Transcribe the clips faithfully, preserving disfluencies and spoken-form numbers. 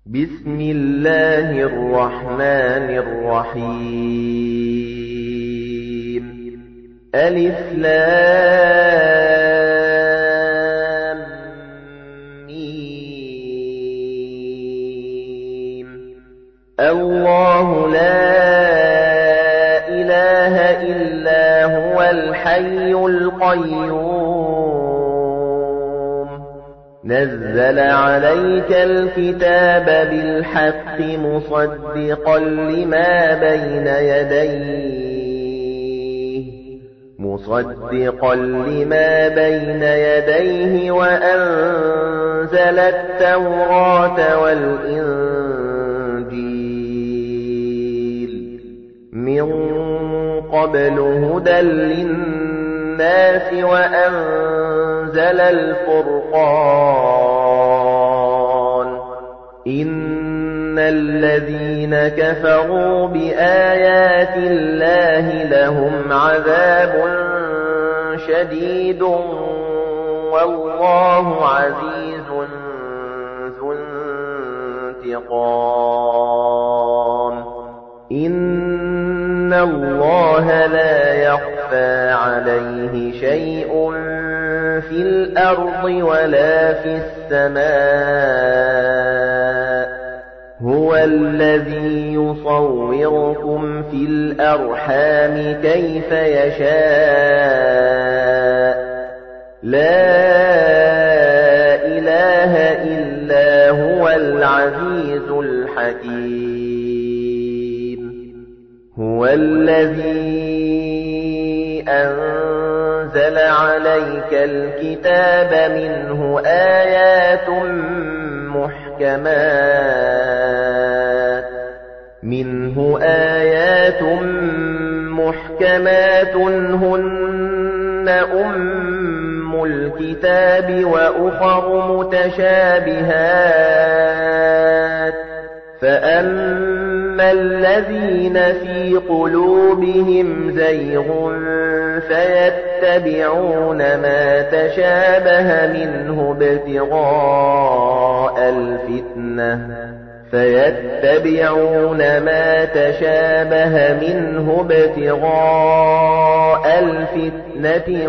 بسم الله الرحمن الرحيم ألف لام ميم الله لا إله إلا هو الحي القيوم نزل عليك الكتاب بالحق مصدقا لما بين يديه مصدقا لما بين يديه وأنزل التوراة والإنجيل من قبل هدى للناس وأنزل الفرقان إن الذين كفروا بآيات الله لهم عذاب شديد والله عزيز ذو انتقام إن الله لا يخفى عليه شيء في الأرض ولا في السماء هو الذي يصوركم في الأرحام كيف يشاء لا إله إلا هو العزيز الحكيم هو الذي أنزل عليك الكتاب منه آيات محكمات منه آيات محكمات هن أم الكتاب وأخر متشابهات فأما الذين في قلوبهم زيغ فيتبعون ما تشابه منه ابتغاء الفتنة فيتبعون ما تشابه منه ابتغاء الفتنة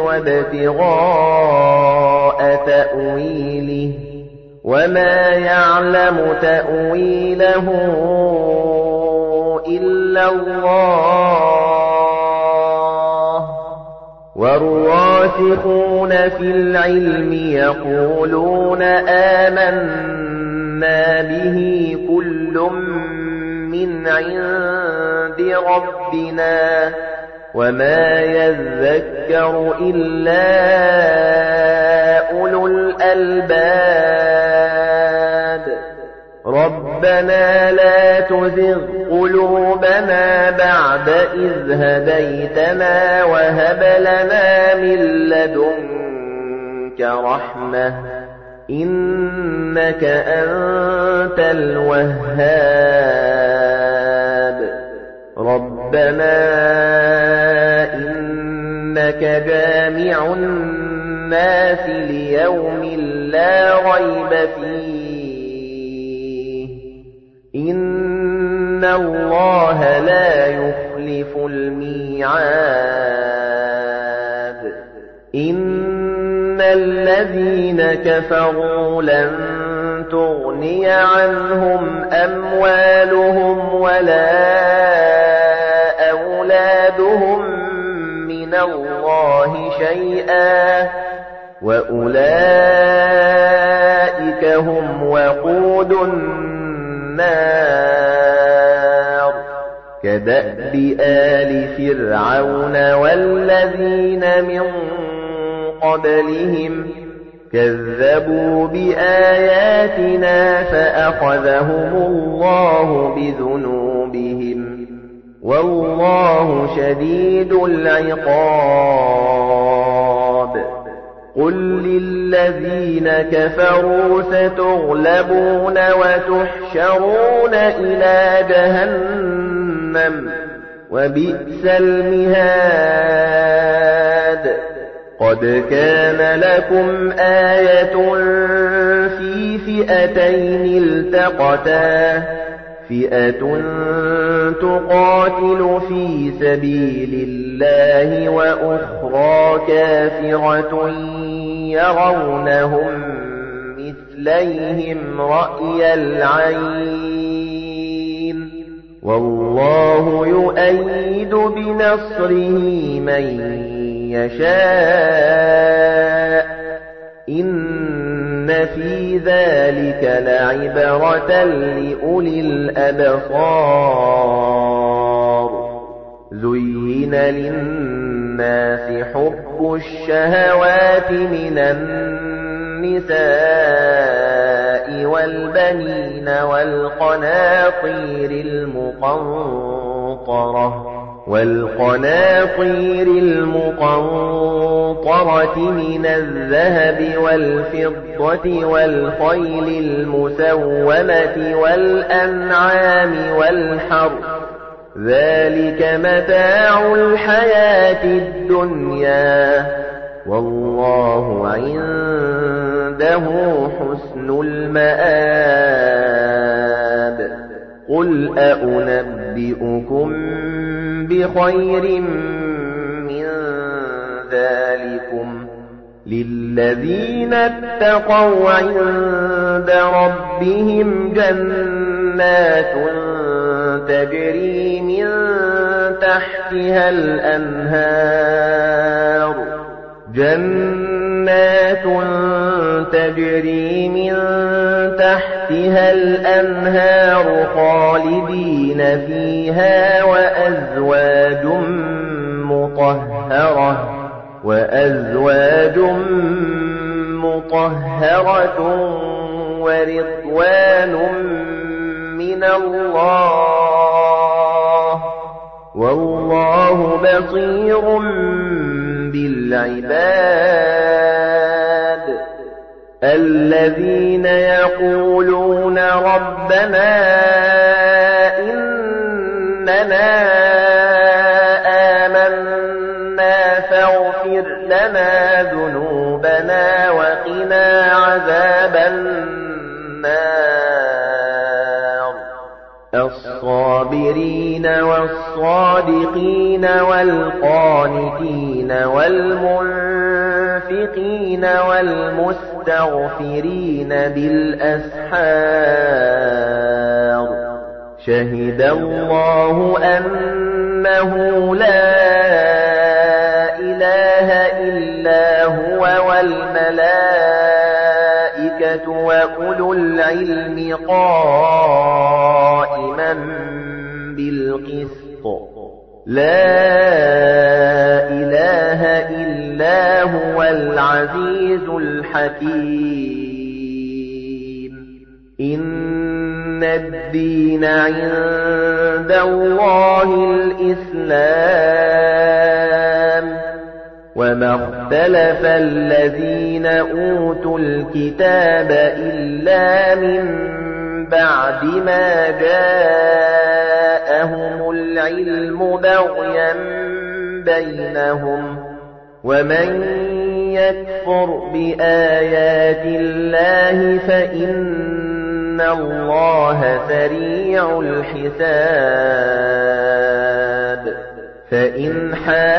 وابتغاء تأويله وما يعلم تأويله إلا الله والراسخون في العلم يقولون آمنا به كل من عند ربنا وما يذكر إلا أولو الألباب ربنا لا تزغ قلوبنا بعد إذ هديتنا وهب لنا من لدنك رحمة إنك أنت الوهاب ربنا إنك جامع الناس ليوم لا ريب فيه إن الله لا يخلف الميعاد إن الذين كفروا لن تغني عنهم أموالهم ولا أولادهم من الله شيئا وأولئك هم وقود النار كدأب آل فرعون والذين من قبلهم كذبوا بآياتنا فأخذهم الله بذنوبهم والله شديد العقاب قل للذين كفروا ستغلبون وتحشرون إلى جهنم وبئس المهاد قد كان لكم آية في فئتين التقتا فئة تقاتل في سبيل الله وأخرى كافرة يرونهم مثليهم رأي العين والله يؤيد بنصره من يشاء إن في ذلك لعبرة لأولي الأبصار زين للناس حب الشهوات من النساء والبنين والقناطير المقنطرة والقناطير المقنطرة من الذهب والفضة والخيل المسومة والأنعام والحرث ذلك متاع الحياة الدنيا والله عنده حسن المآب قل أأنبئكم بخير من ذلكم للذين اتقوا عند ربهم جنات تجري من تحتها الأنهار جنات تجري من تحتها الأنهار خالدين فيها وأزواج مطهرة وأزواج مطهرة ورضوان من الله والله بصير بالعباد الذين يقولون ربنا إننا آمنا فاغفر لنا ذنوبنا وقنا عذاب النار الصابرين والصادقين والقانتين والمنفقين والمستغفرين بالأسحار شهد الله أنه لا إله إلا هو والملائكة وأولو العلم قائما بالقسط لا إله إلا هو العزيز الحكيم إن الدين عند الله الإسلام وما اختلف الذين أوتوا الكتاب إلا من بعد ما جاءهم العلم بغيا بينهم ومن يكفر بآيات الله فإن الله سريع الحساب فإن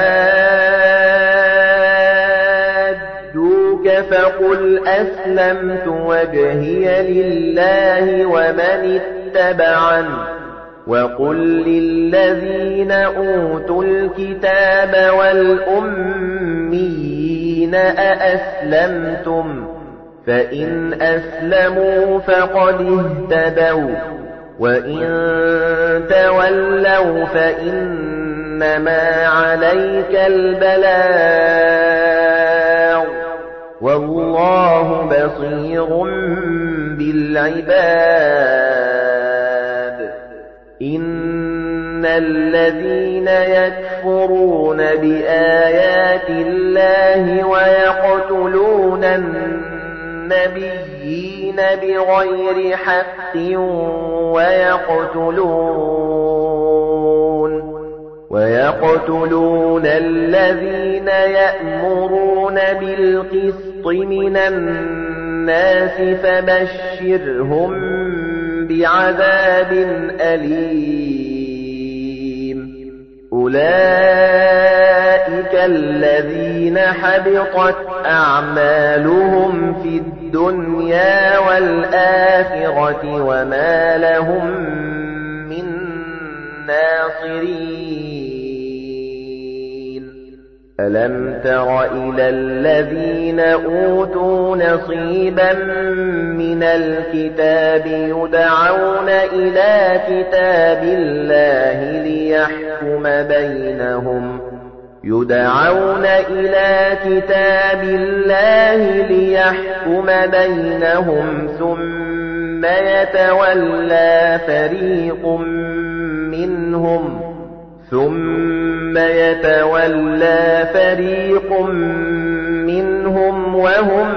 حاجوك فقل أسلمت وجهي لله ومن اتبعني وقل للذين أوتوا الكتاب والأميين أأسلمتم فإن أسلموا فقد اهتدوا وإن تولوا فإنما عليك البلاغ والله بصير بالعباد إن الذين يكفرون بآيات الله ويقتلون النبيين بغير حق ويقتلون وَيَقْتُلُونَ الَّذِينَ يَأْمُرُونَ بِالْقِسْطِ مِنَ النَّاسِ فَبَشِّرْهُم بِعَذَابٍ أَلِيمٍ أُولَئِكَ الَّذِينَ حَبِطَتْ أَعْمَالُهُمْ فِي الدُّنْيَا وَالْآخِرَةِ وَمَا لَهُم مِّن نَّاصِرِينَ أَلَمْ تَرَ إِلَى الَّذِينَ أُوتُوا نَصِيبًا مِنَ الْكِتَابِ يُدْعَوْنَ إِلَى كِتَابِ اللَّهِ لِيَحْكُمَ بَيْنَهُمْ يُدْعَوْنَ إِلَى كِتَابِ اللَّهِ لِيَحْكُمَ بَيْنَهُمْ ثُمَّ يَتَوَلَّى فَرِيقٌ مِنْهُمْ ثُمَّ يَتَوَلَّى فَرِيقٌ مِنْهُمْ وَهُمْ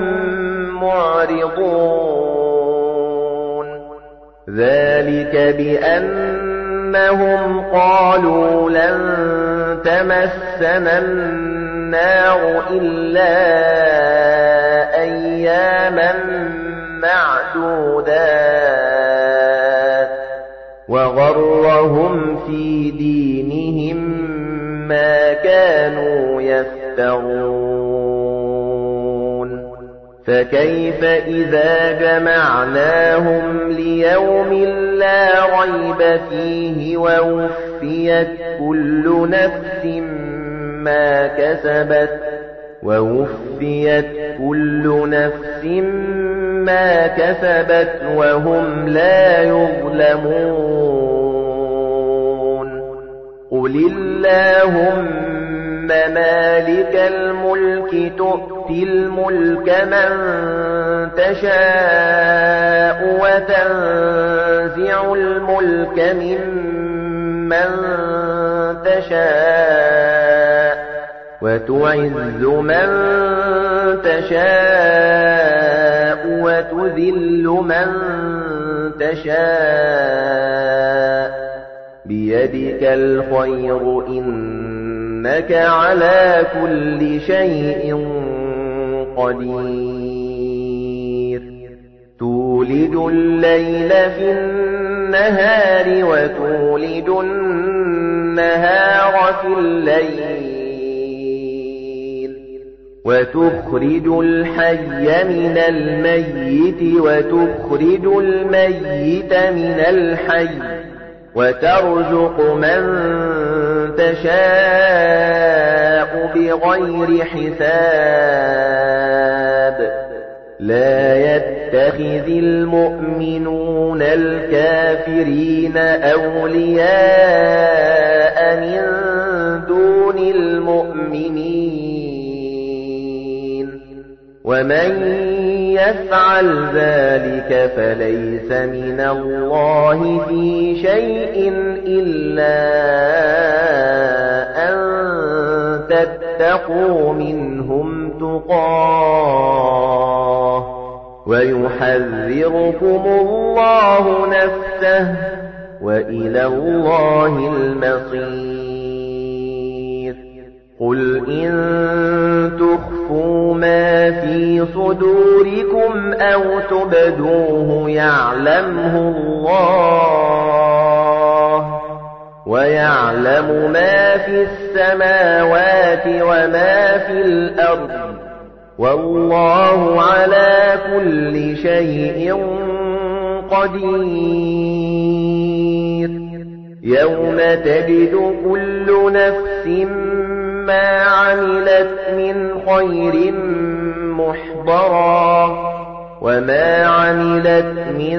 مُعْرِضُونَ ذَلِكَ بِأَنَّهُمْ قَالُوا لَن تَمَسَّنَا النَّارُ إِلَّا أَيَّامًا مَّعْدُودَاتٍ وَغَرَّهُمْ فِي دِينِهِم مَّا كَانُوا يَفْتَرُونَ فَكَيْفَ إِذَا جَمَعْنَاهُمْ لِيَوْمٍ لَّا رَيْبَ فِيهِ وَوُفِّيَتْ كُلُّ نَفْسٍ مَّا كَسَبَتْ وَوُفِّيَتْ كُلُّ نَفْسٍ مَّا كَسَبَتْ وَهُمْ لَا يُظْلَمُونَ قُلِ اللَّهُمَّ مَالِكَ الْمُلْكِ تُؤْتِي الْمُلْكَ مَن تَشَاءُ وَتَنزِعُ الْمُلْكَ مِمَّن تَشَاءُ وَتُعِزُّ مَن تَشَاءُ وَتُذِلُّ مَن تَشَاءُ بِيَدِكَ الْخَيْرُ إِنَّكَ عَلَى كُلِّ شَيْءٍ قَدِيرٌ تُولِجُ اللَّيْلَ فِي النَّهَارِ وَتُولِجُ النَّهَارَ فِي اللَّيْلِ وَتُخْرِجُ الْحَيَّ مِنَ الْمَيِّتِ وَتُخْرِجُ الْمَيِّتَ مِنَ الْحَيِّ وَتَرْزُقُ مَن تَشَاءُ بِغَيْرِ حِسَابٍ لَا يَتَّخِذِ الْمُؤْمِنُونَ الْكَافِرِينَ أَوْلِيَاءَ مِن دُونِ الْمُؤْمِنِينَ وَمَن يَفْعَلْ ذَلِكَ فَلَيْسَ مِنَ اللَّهِ فِي شَيْءٍ إِلَّا أَن تَتَّقُوا مِنْهُمْ تُقَاةً وَيُحَذِّرُكُمُ اللَّهُ نَفْسَهُ وَإِلَى اللَّهِ الْمَصِيرُ قُلْ إِن تُخْفُوا مَا فِي صُدُورِكُمْ أَوْ تُبْدُوهُ يَعْلَمْهُ اللَّهُ وَيَعْلَمُ مَا فِي السَّمَاوَاتِ وَمَا فِي الْأَرْضِ وَاللَّهُ عَلَى كُلِّ شَيْءٍ قَدِيرٌ يَوْمَ تَجِدُ كُلُّ نَفْسٍ مَا عَمِلَتْ مِنْ خَيْرٍ مُحْضَرًا وَمَا عَمِلَتْ مِنْ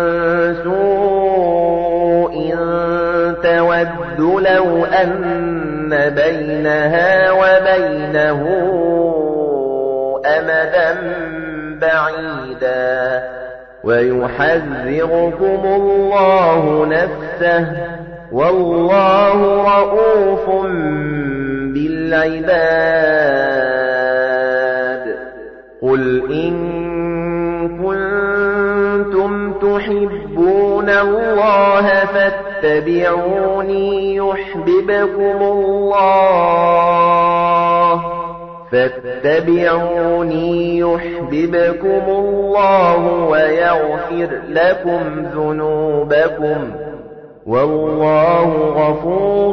سُوءٍ تَوَدُّ لَوْ أَنَّ بَيْنَهَا وَبَيْنَهُ أَمَدًا بَعِيدًا وَيُحَذِّرُكُمُ اللَّهُ نَفْسَهُ وَاللَّهُ رَءُوفٌ بِالْعِبَادِ قُلْ إِن كُنتُمْ تُحِبُّونَ اللَّهَ فَاتَّبِعُونِي فاتبعوني يحببكم الله فاتبعوني يحببكم الله ويغفر لكم ذنوبكم والله غفور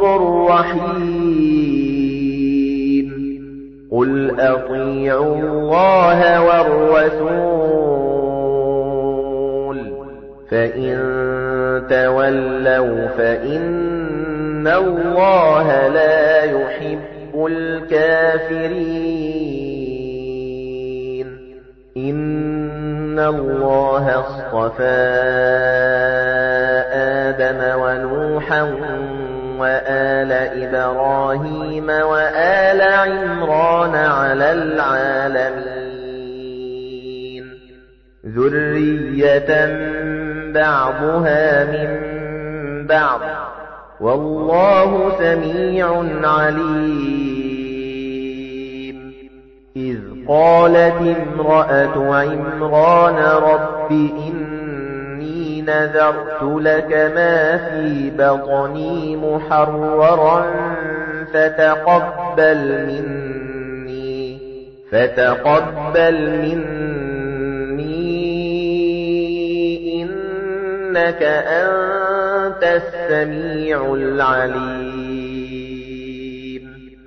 رحيم قل أطيعوا الله والرسول فإن تولوا فإن الله لا يحب الكافرين إن الله اصطفى آدم ونوحا وآل إبراهيم وآل عمران على العالمين ذرية بعضها من بعض والله سميع عليم إذ قالت امرأة عمران رب إني نذرت لك ما في بطني محررا فتقبل مني فتقبل مني إنك أنت السميع العليم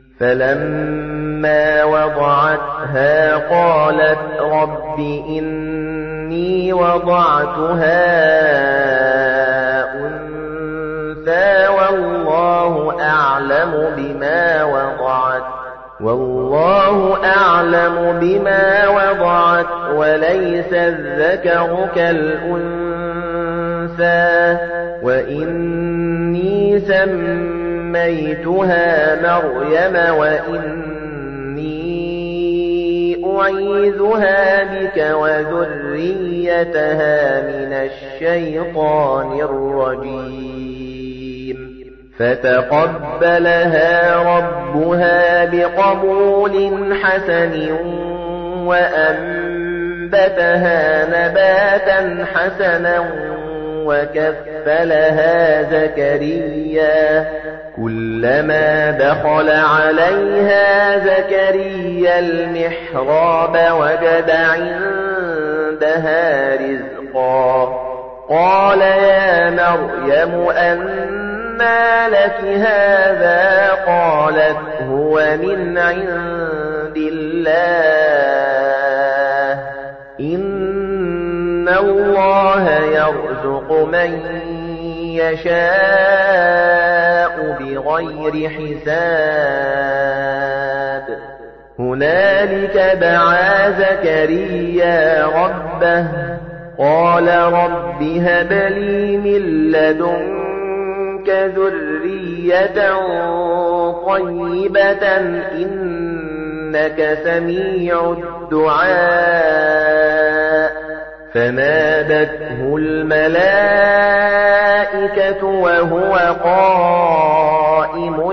فلما وضعتها قالت رب إني وضعتها أنثى والله أعلم بما وضعت والله أعلم بما وضعت وليس الذكر كالأنثى وإني سميتها مريم وإني أعيذها بك وذريتها من الشيطان الرجيم فتقبلها ربها بقبول حسن وأنبتها نباتا حسنا وكفلها زكريا كلما دخل عليها زكريا المحراب وجد عندها رزقا قال يا مريم أنى لك هذا قالت هو من عند الله إن الله يرزق من يشاء بغير حساب هنالك دعا زكريا ربه قال رب هب لي من لدنك ذرية طيبة إنك سميع الدعاء فنادته الملائكة وهو قائم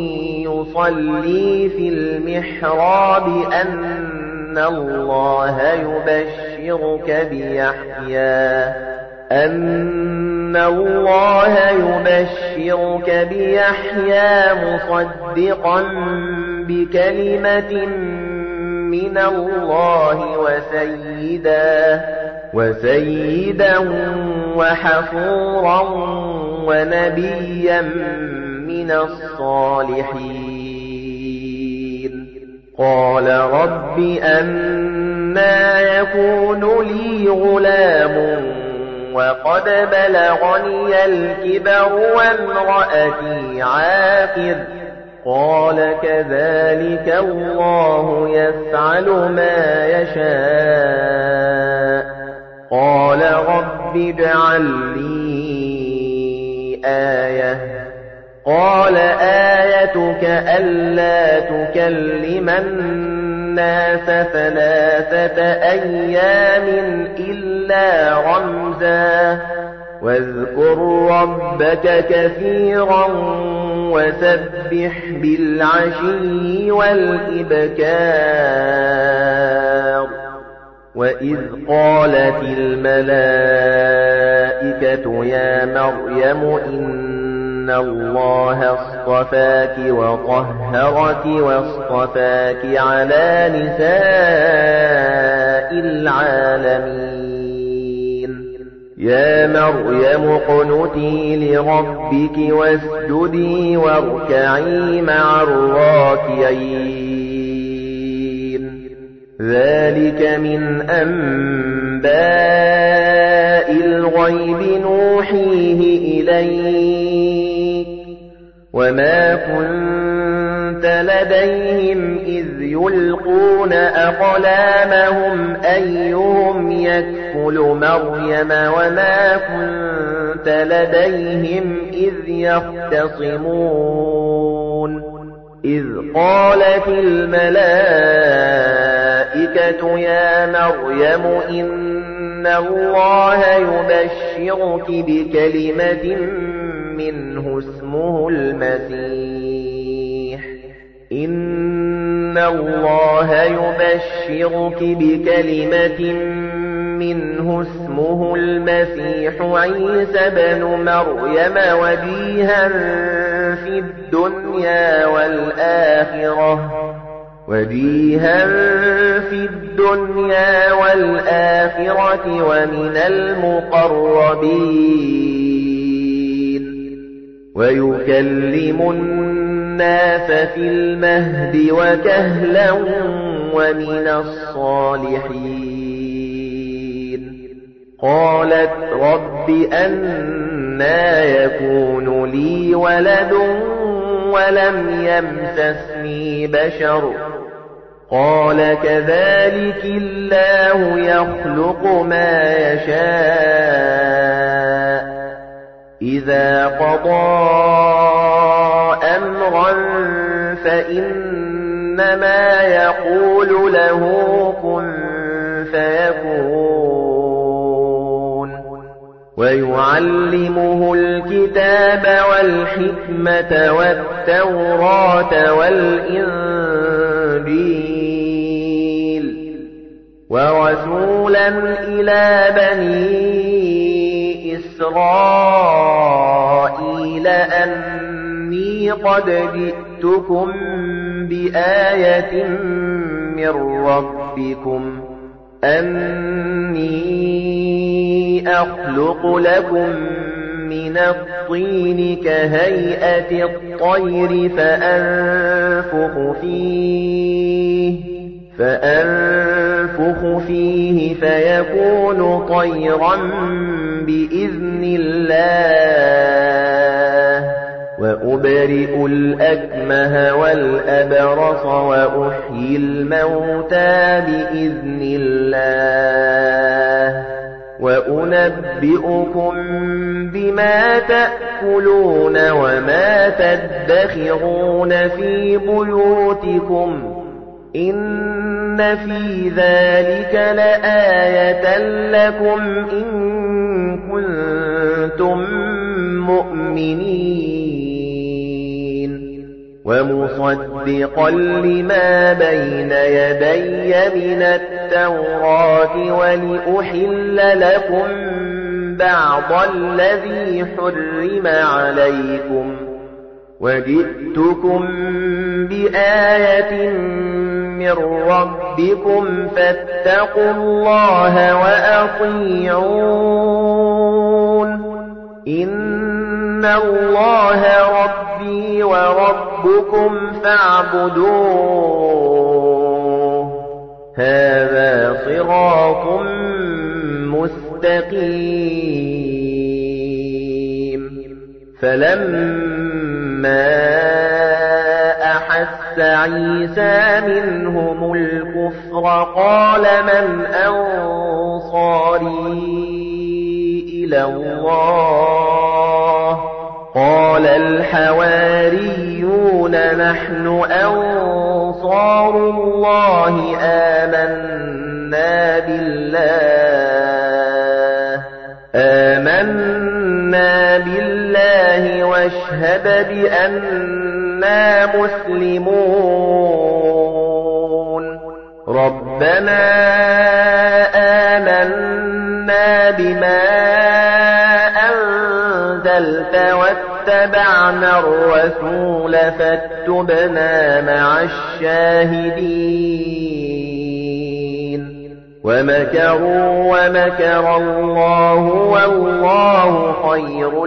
يصلي في المحراب أن الله يبشرك بيحيى أن الله يبشرك بيحيى مصدقا بكلمة من الله وسيدا وسيدا وحفورا ونبيا من الصالحين قال رب أنى يكون لي غلام وقد بلغني الكبر وامرأتي عاقر قال كذلك الله يفعل ما يشاء قال رب اجعل لي آية قال آيتك ألا تكلم الناس ثلاثة أيام إلا رمزا واذكر ربك كثيرا وسبح بالعشي والإبكار وَإِذْ قَالَتِ الْمَلَائِكَةُ يَا مَرْيَمُ إِنَّ اللَّهَ اصْطَفَاكِ وَطَهَّرَكِ وَاصْطَفَاكِ عَلَى نِسَاءِ الْعَالَمِينَ يَا مَرْيَمُ اقْنُتِي لِرَبِّكِ وَاسْجُدِي وَارْكَعِي مَعَ الرَّاكِعِينَ ذَلِكَ مِنْ أَنْبَاءِ الْغَيْبِ نُوحِيهِ إِلَيْكَ وَمَا كُنْتَ لَدَيْهِمْ إِذْ يُلْقُونَ أَقْلَامَهُمْ أَيُّهُمْ يَكْفُلُ مَرْيَمَ وَمَا كُنْتَ لَدَيْهِمْ إِذْ يَخْتَصِمُونَ إِذْ قَالَتِ الْمَلَائِكَةُ يَا مَرْيَمُ إِنَّ اللَّهَ يُبَشِّرُكِ بِكَلِمَةٍ مِّنْهُ اسْمُهُ الْمَسِيحُ إِنَّ اللَّهَ يُبَشِّرُكِ بِكَلِمَةٍ مِّنْهُ اسْمُهُ الْمَسِيحُ عِيسَى ابْنُ مَرْيَمَ وَجِيهًا فِي الدُّنْيَا وَالْآخِرَةِ وَجِيهًا فِي الدُّنْيَا وَالْآخِرَةِ وَمِنَ الْمُقَرَّبِينَ وَيُكَلِّمُ النَّاسَ فِي الْمَهْدِ وَكَهْلًا وَمِنَ الصَّالِحِينَ قَالَتْ رَبِّ أَنَّى يَكُونُ لِي وَلَدٌ وَلَمْ يَمْسَسْنِي بَشَرٌ قَالَ كَذَلِكِ اللَّهُ يَخْلُقُ مَا يَشَاءُ إِذَا قَضَى أَمْرًا فَإِنَّمَا يَقُولُ لَهُ كُن فَيَكُونُ وَيُعَلِّمُهُ الْكِتَابَ وَالْحِكْمَةَ وَالتَّوْرَاةَ وَالْإِنْجِيلَ وَرَسُولًا إِلَى بَنِي إِسْرَائِيلَ أَنِّي قَدْ جِئْتُكُمْ بِآيَةٍ مِّن رَّبِّكُمْ أَنِّي أَخْلُقُ لَكُم مِّنَ الطِّينِ كَهَيْئَةِ الطَّيْرِ فَأَنفُخُ فِيهِ فَأَنفُخُ فِيهِ فَيَكُونُ طَيْرًا بِإِذْنِ اللَّهِ وَأُبْرِئُ الْأَكْمَهَ وَالْأَبْرَصَ وَأُحْيِي الْمَوْتَى بِإِذْنِ اللَّهِ وَأُنَبِّئُكُم بِمَا تَأْكُلُونَ وَمَا تَدَّخِرُونَ فِي بُيُوتِكُمْ إِنَّ فِي ذَلِكَ لَآيَةً لَكُمْ إِن كُنتُم مُّؤْمِنِينَ وَمُصَدِّقًا لِّمَا بَيْنَ يَدَيَّ مِنَ التَّوْرَاةِ وَلِأُحِلَّ لَكُم بَعْضَ الَّذِي حُرِّمَ عَلَيْكُمْ وَجِئْتُكُم بِآيَةٍ مِّن رَّبِّكُمْ فَاتَّقُوا اللَّهَ وَأَطِيعُونِ إِنَّ اللَّهَ رَبِّي وَرَبُّكُمْ فَاعْبُدُوهُ هَذَا صِرَاطٌ مُسْتَقِيمٌ فَلَمَّا أَحَسَّ عِيسَى مِنْهُمُ الْكُفْرَ قَالَ مَنْ أَنصَارِي إِلَى اللَّهِ قَالَ الْحَوَارِيُّونَ نَحْنُ أَنصَارُ اللَّهِ آمَنَّا بِاللَّهِ آمَنَّا بِاللَّهِ وَاشْهَدْ بِأَنَّا مُسْلِمُونَ رَبَّنَا أنزلت واتبعنا الرسول فاكتبنا مع الشاهدين ومكروا ومكر الله والله خير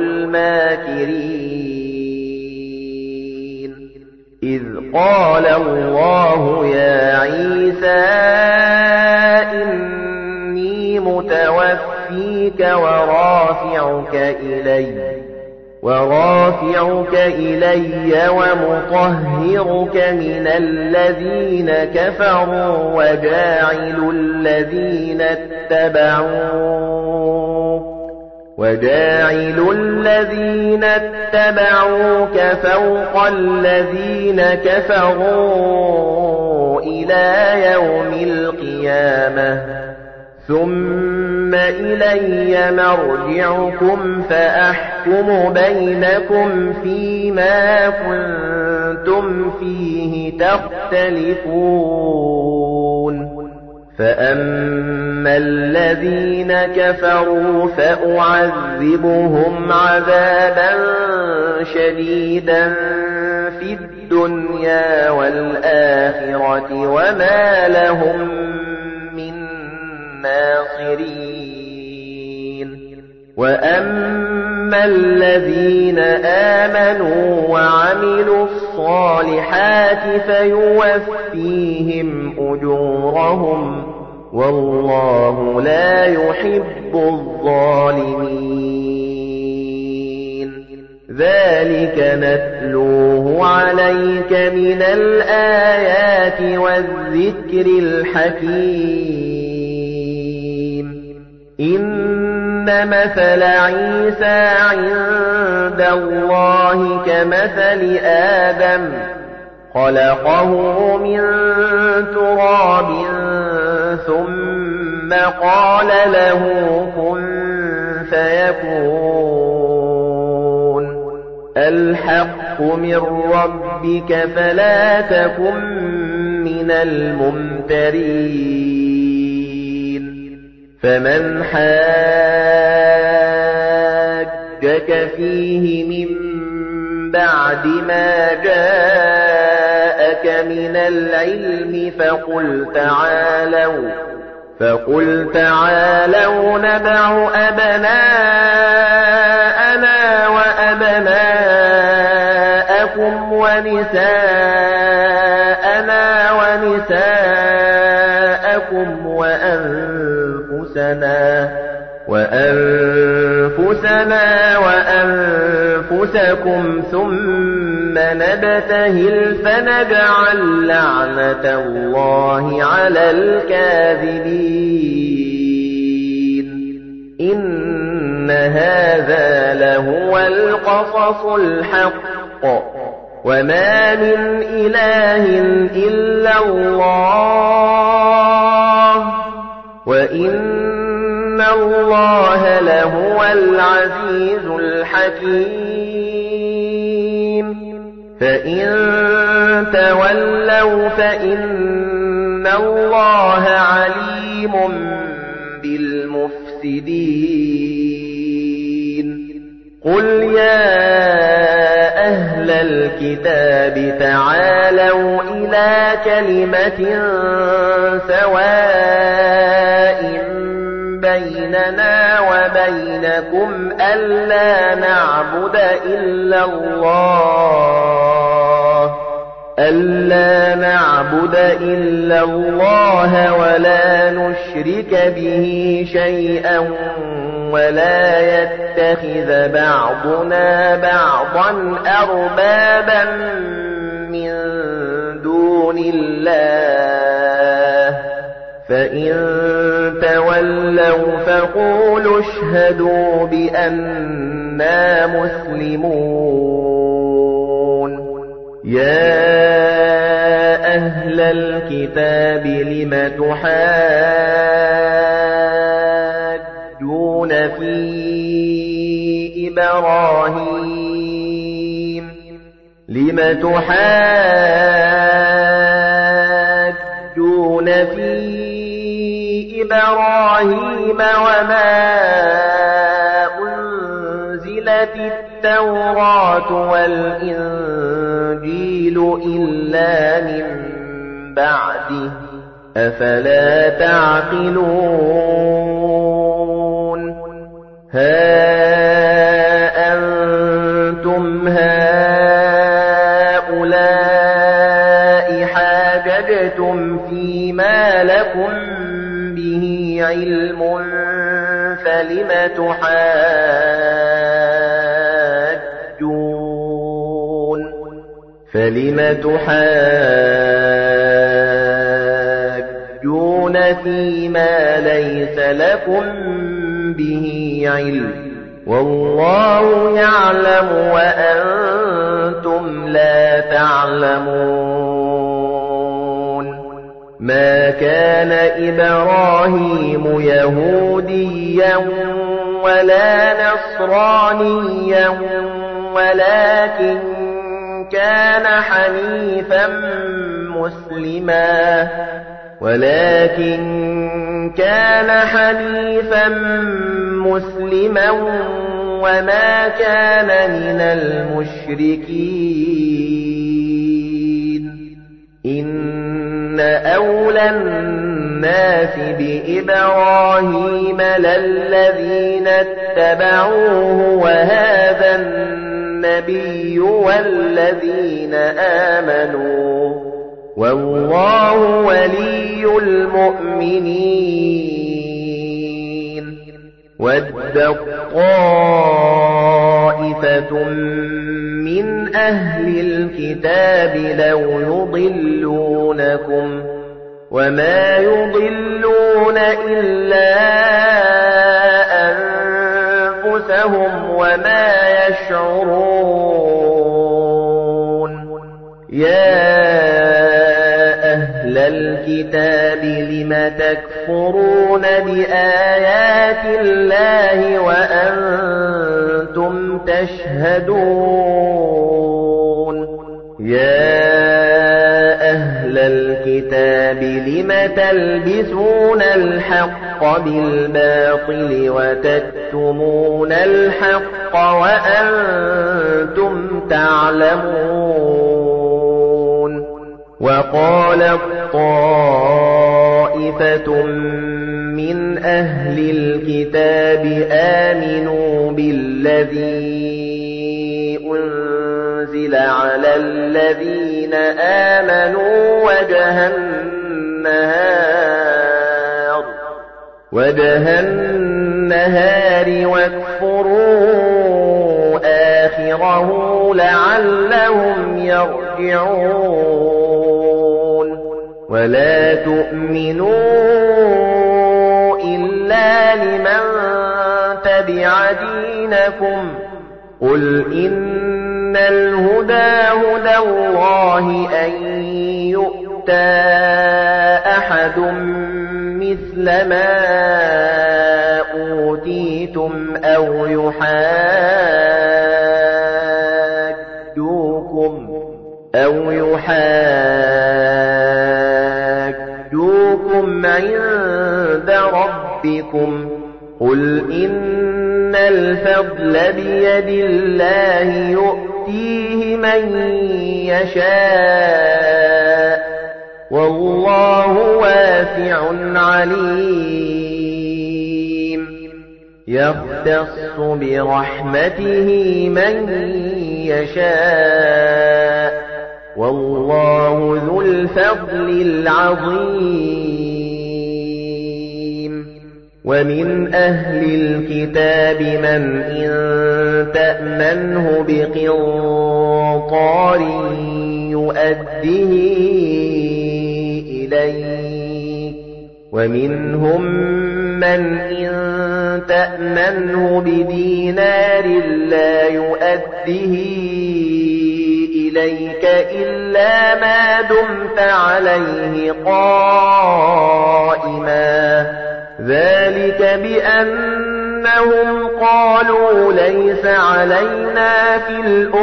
الماكرين إذ قال الله يا عيسى إني متوفيك ورافعك إلي ورافعك إلي ومطهرك من الذين كفروا وجاعل الذين اتبعوك وجاعل الذين اتبعوك فوق الذين كفروا إلى يوم القيامة ثم إلي مرجعكم فأحكم بينكم فيما كنتم فيه تختلفون فأما الذين كفروا فأعذبهم عذابا شديدا في الدنيا والآخرة وما لهم من ناصرين وأما الذين آمنوا وعملوا الصالحات فيوفيهم أجورهم والله لا يحب الظالمين ذلك نتلوه عليك من الآيات والذكر الحكيم إن مثل عيسى عند الله كمثل آدم خلقه من تراب ثم قال له كن فيكون الحق من ربك فلا تكن من الممترين فمن حاجك فيه من بعد ما جاءك من العلم فقل تعالوا فقل تعالوا ندع أبناءنا وأبناءكم ونساءنا ونساءكم وأنفسنا وأنفسنا وأنفسكم ثم نبتهل فنجعل لعنة الله على الكاذبين إن هذا لهو القصص الحق وما من إله إلا الله وإن إن الله لهو العزيز الحكيم فإن تولوا فإن الله عليم بالمفسدين قل يا أهل الكتاب تعالوا إلى كلمة سواء بيننا وبينكم ألا نعبد إلا الله ألا نعبد إلا الله ولا نشرك به شيئا ولا يتخذ بعضنا بعضا أربابا من دون الله فإن تولوا فقولوا اشهدوا بأننا مسلمون يا أهل الكتاب لم تحاجون في إبراهيم لم تحاجون في إبراهيم وما أنزلت أُنْزِلَتِ التَّوْرَاةُ وَالْإِنْجِيلُ إِلَّا مِنْ بَعْدِهِ أَفَلَا تَعْقِلُونَ هَا أَنْتُمْ هَؤُلَاءِ حَاجَجْتُمْ فِيمَا لَكُمْ بِهِ عِلْمٌ فَلِمَ تُحَاجُّونَ فَلِمَ تُحَاجُّونَ فِيمَا لَيْسَ لَكُمْ بِهِ عِلْمٌ وَاللَّهُ يَعْلَمُ وَأَنْتُمْ لَا تَعْلَمُونَ مَا كَانَ إِبْرَاهِيمُ يَهُودِيًّا وَلَا نَصْرَانِيًّا وَلَكِنْ كَانَ حَنِيفًا مُسْلِمًا ولكن كان حنيفا مسلما وما كان من المشركين إن أولى الناس بإبراهيم للذين اتبعوه وهذا النبي والذين آمنوا والله ولي المؤمنين وَدَّتْ طَائِفَةٌ مِّنْ أَهْلِ الْكِتَابِ لَوْ يُضِلُّونَكُمْ وَمَا يُضِلُّونَ إِلَّا أَنفُسَهُمْ وَمَا يَشْعُرُونَ يَا أهل الكتاب لم تكفرون بآيات الله وأنتم تشهدون يا أهل الكتاب لم تلبسون الحق بالباطل وتكتمون الحق وأنتم تعلمون وقالت طائفة من أهل الكتاب آمنوا بالذي أنزل على الذين آمنوا وجه النهار وجه النهار واكفروا آخره لعلهم يرجعون ولا تؤمنوا إلا لمن تبع دينكم قل إن الهدى هدى الله أن يؤتى أحد مثل ما أوتيتم أو يحاجوكم أو يحاجوكم عند ربكم قل إن الفضل بيد الله يؤتيه من يشاء والله واسع عليم يختص برحمته من يشاء والله ذو الفضل العظيم ومن أهل الكتاب من إن تأمنه بقنطار يؤديه إليك ومنهم من إن تأمنه بدينار لا يؤديه إليك إلا ما دمت عليه قائما ذلك بأنهم قالوا ليس علينا في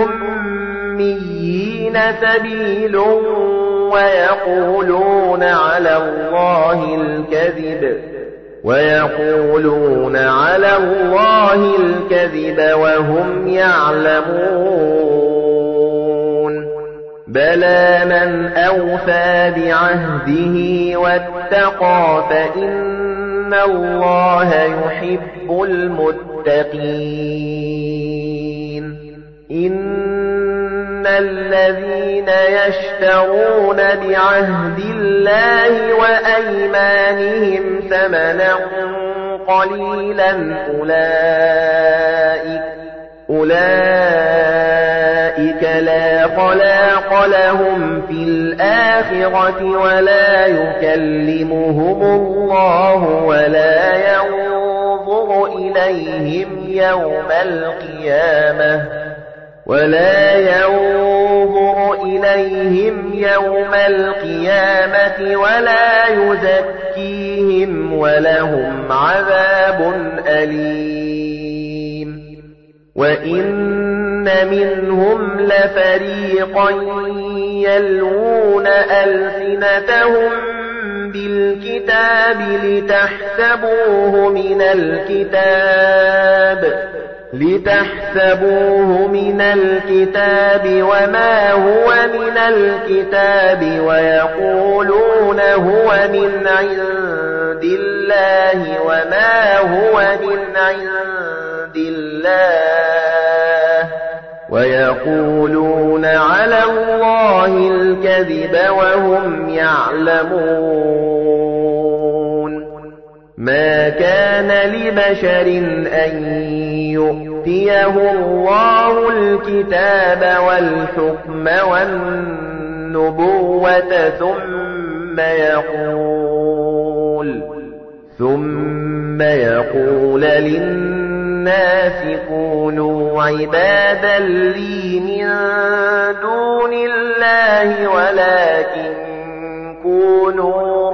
الأميين سبيل ويقولون على الله الكذب ويقولون على الله الكذب وهم يعلمون بلى من أوفى بعهده واتقى فإن الله يحب المتقين إن الذين يشترون بعهد الله وأيمانهم ثمنا قليلا أولئك أولئك لا خلاق لهم في الآخرة ولا يكلمهم الله ولا ينظر إليهم يوم القيامة ولا ينظر إليهم يوم القيامة ولا يزكيهم ولهم عذاب أليم وإن منهم لفريقا يلوون ألسنتهم بالكتاب لتحسبوه من الكتاب لتحسبوه من الكتاب وما هو من الكتاب ويقولون هو من عند الله وما هو من عند الله ويقولون على الله الكذب وهم يعلمون ما كان لبشر أن يؤتيه الله الكتاب والحكم والنبوة ثم يقول ثم يقول للناس كونوا عبادا لي من دون الله ولكن كونوا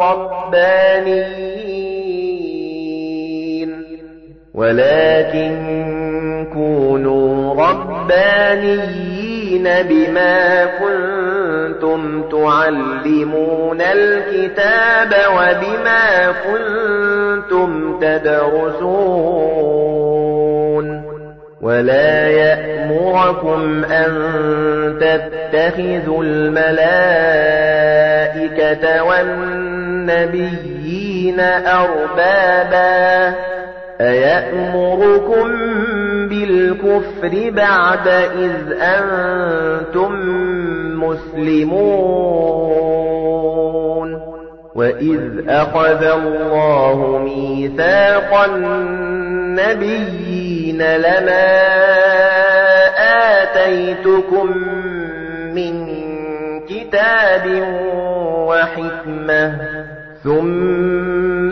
ربانيين ولكن كونوا ربانيين بما كنتم تعلمون الكتاب وبما كنتم تدرسون ولا يأمركم أن تتخذوا الملائكة والنبيين أربابا أيأمركم بالكفر بعد إذ أنتم مسلمون وإذ أخذ الله ميثاق النبيين لما آتيتكم من كتاب وحكمة ثم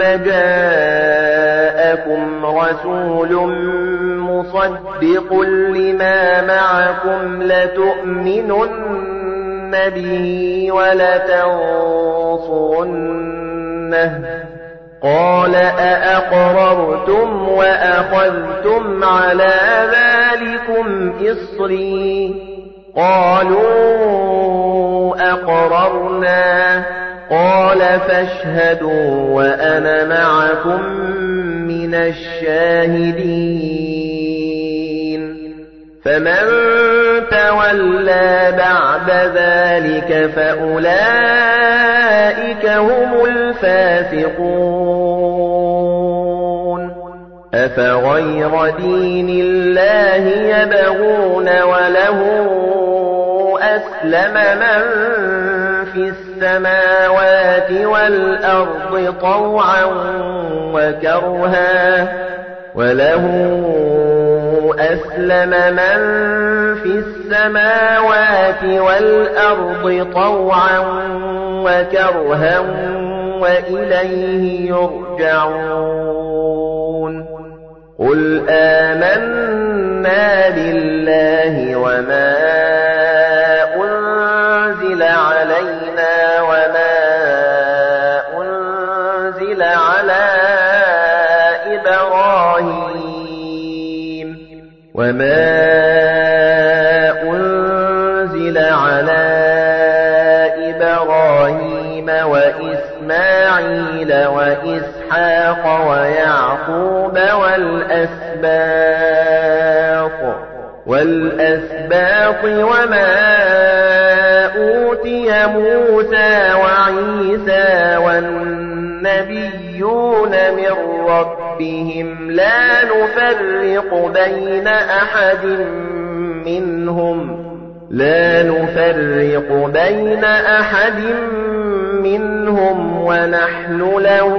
جاءكم رسول مصدق لما معكم لتؤمنن به ولتنصرنه قال أأقررتم وأخذتم على ذلكم إصري قالوا أقررنا قال فاشهدوا وأنا معكم من الشاهدين فمن تولى بعد ذلك فأولئك هم الفاسقون أفغير دين الله يبغون وله أسلم من في السماوات والأرض طوعا وكرها وله أسلم من في السماوات والأرض طوعا وكرها وإليه يرجعون قل آمنا بالله وما أنزل علينا وما أنزل على إبراهيم وما أنزل على إبراهيم وإسماعيل وإسحاق وإسحاق ويعقوب والأسباط والأسباط وما أوتي موسى وعيسى والنبيون من ربهم لا نفرق بين أحد منهم لا نفرق بين أحد منهم ونحن له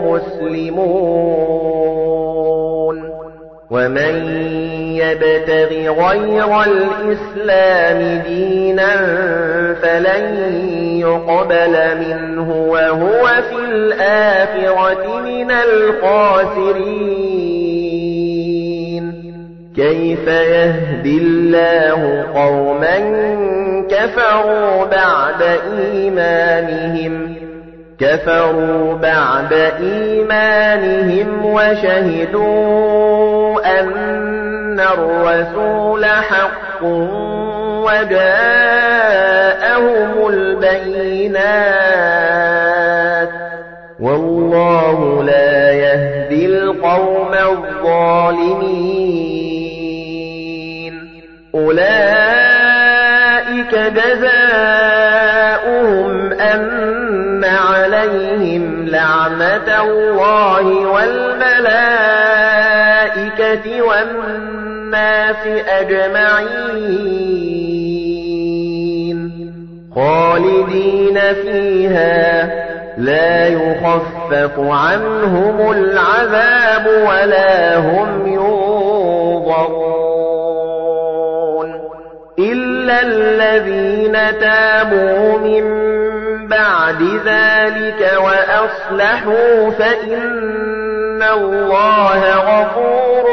مسلمون ومن يبتغ غير الإسلام دينا فلن يقبل منه وهو في الآخرة من الخاسرين كيف يهدي الله قوما كفروا بعد إيمانهم كفروا بعد إيمانهم وشهدوا أن الرسول حق وجاءهم البينات والله لا يهدي القوم الظالمين أولئك جزاؤهم أن عليهم لعنة الله والملائكة والناس أجمعين خالدين فيها لا يخفف عنهم العذاب ولا هم ينظرون إلا الذين تابوا من بعد ذلك وأصلحوا فإن الله غفور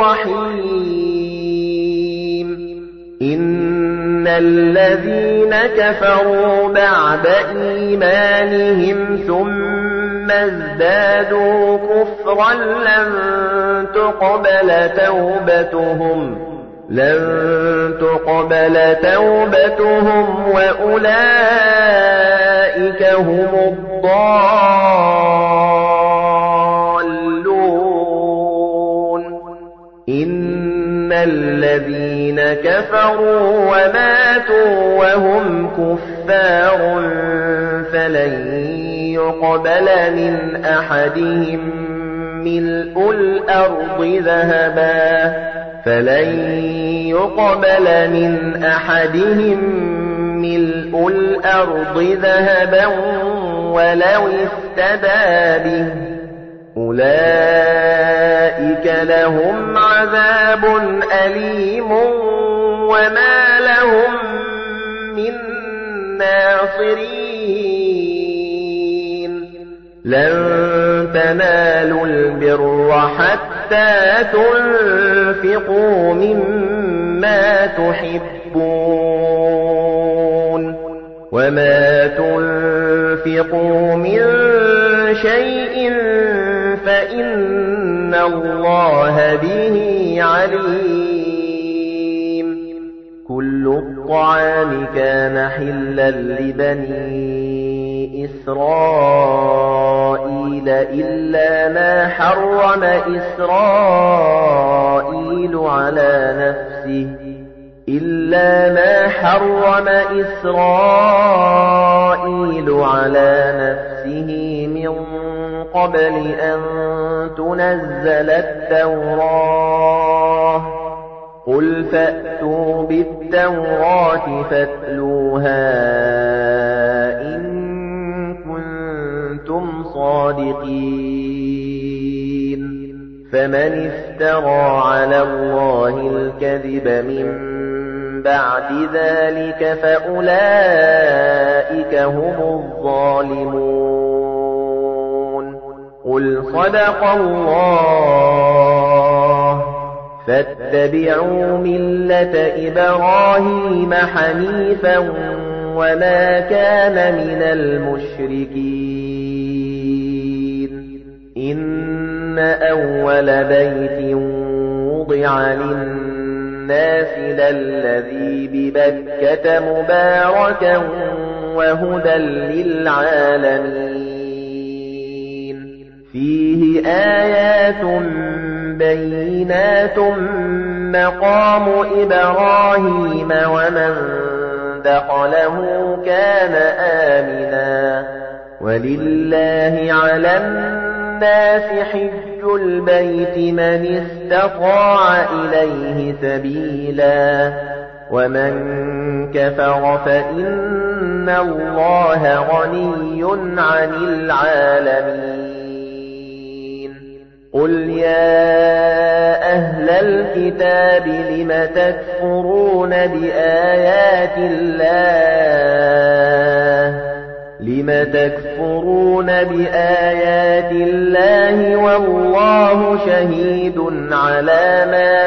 رحيم إن الذين كفروا بعد إيمانهم ثم ازدادوا كفرا لن تقبل توبتهم لن تقبل توبتهم وأولئك هم الضالون إن الذين كفروا وماتوا وهم كفار فلن يقبل من أحدهم ملء الأرض ذهبا فلن يقبل من أحدهم ملء الأرض ذهبا ولو افتدى به أولئك لهم عذاب أليم وما لهم من ناصرين لن تنالوا البر حتى تنفقوا مما تحبون وما تنفقوا من شيء فإن الله به عليم كل الطعام كان حلا لبني إسرائيل إلا ما حرم إسرائيل على نفسه إلا ما حرم إسرائيل على نفسه من قبل أن تنزل التوراة قل فأتوا بالتوراة فاتلوها إن كنتم صادقين فمن افترى على الله الكذب من بعد ذلك فأولئك هم الظالمون قل صدق الله فاتبعوا ملة إبراهيم حنيفا وما كان من المشركين إن أول بيت وضع للناس للذي ببكة مباركا وهدى للعالمين فيه آيات بينات مقام إبراهيم ومن دخله كان آمنا ولله على الناس حج البيت من استطاع إليه سبيلا ومن كفر فإن الله غني عن العالمين قل يا أهل الكتاب لم تكفرون بآيات الله لم تكفرون بآيات الله والله شهيد على ما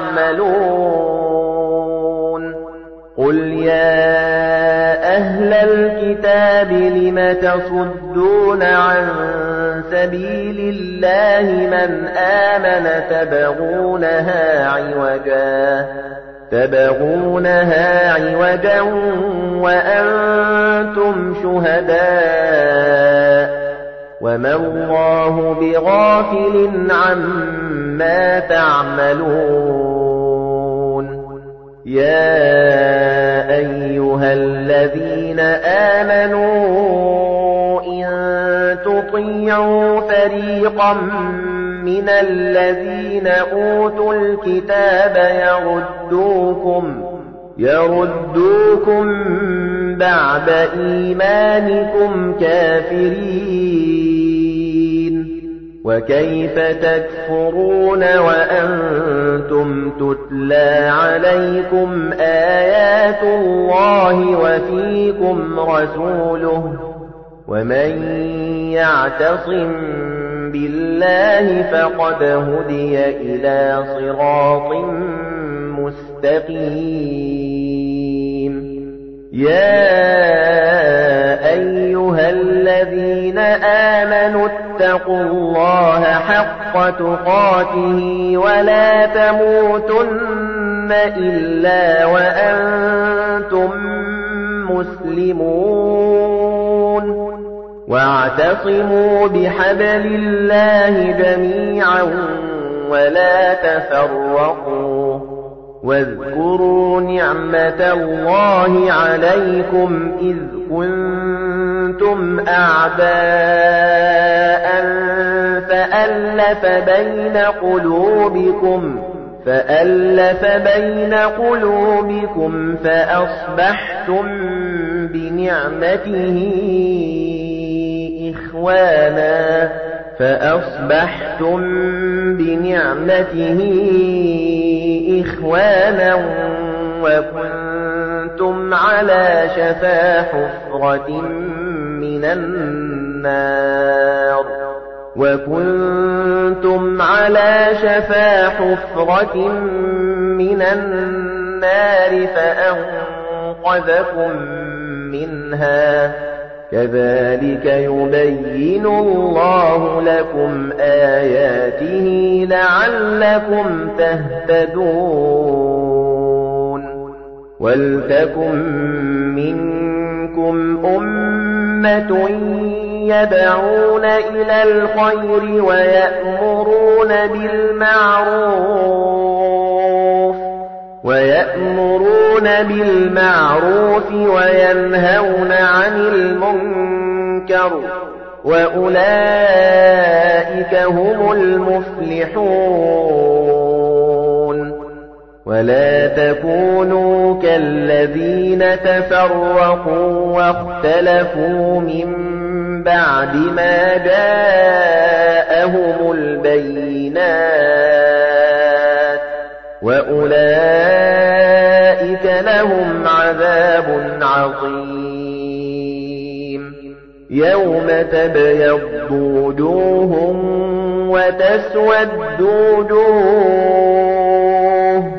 تعملون قل يا أهل الكتاب لم تصدون عن سبيل الله من آمن تبغونها عوجا تبغونها عوجا وأنتم شهداء وما الله بغافل عما تعملون يا أيها الذين آمنوا إن تطيعوا فريقا من الذين أوتوا الكتاب يردوكم يردوكم بعد إيمانكم كافرين وكيف تكفرون وأنتم تتلى عليكم آيات الله وفيكم رسوله ومن يعتصم بالله فقد هدي إلى صراط مستقيم يا أيها الذين آمنوا اتقوا الله حق تقاته ولا تموتن إلا وأنتم مسلمون واعتصموا بحبل الله جميعا ولا تفرقوا واذكروا نعمة الله عليكم إذ كنتم أعداء فألف بين قلوبكم فألف بين قلوبكم فأصبحتم بنعمته إخوانا فأصبحتم بنعمته إخوانا وكنتم على شفا حفرة من النار وكنتم على شفا حفرة من النار فأنقذكم منها كذلك يبين الله لكم آياته لعلكم تهتدون ولتكن منكم أمة يدعون إلى الخير ويأمرون بالمعروف ويأمرون بالمعروف وينهون عن المنكر وأولئك هم المفلحون ولا تكونوا كالذين تفرقوا واختلفوا من بعد ما جاءهم البينات وأولئك لهم عذاب عظيم يوم تبيض وجوه وتسود وجوه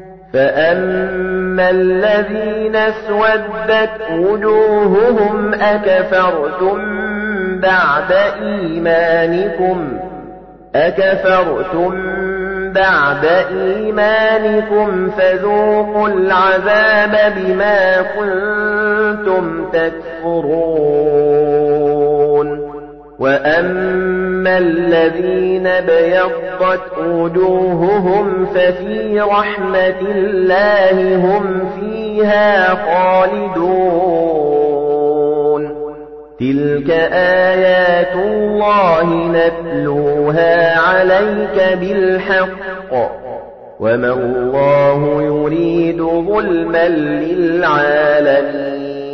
فأما الذين اسودت وجوههم أكفرتم بعد إيمانكم أكفرتم بعد إيمانكم فذوقوا العذاب بما كنتم تكفرون وَأَمَّا الَّذِينَ ابْيَضَّتْ وُجُوهُهُمْ فَفِي رَحْمَةِ اللَّهِ هُمْ فِيهَا خَالِدُونَ تِلْكَ آيَاتُ اللَّهِ نَتْلُوهَا عَلَيْكَ بِالْحَقِّ وَمَا اللَّهُ يُرِيدُ ظُلْمًا لِلْعَالَمِينَ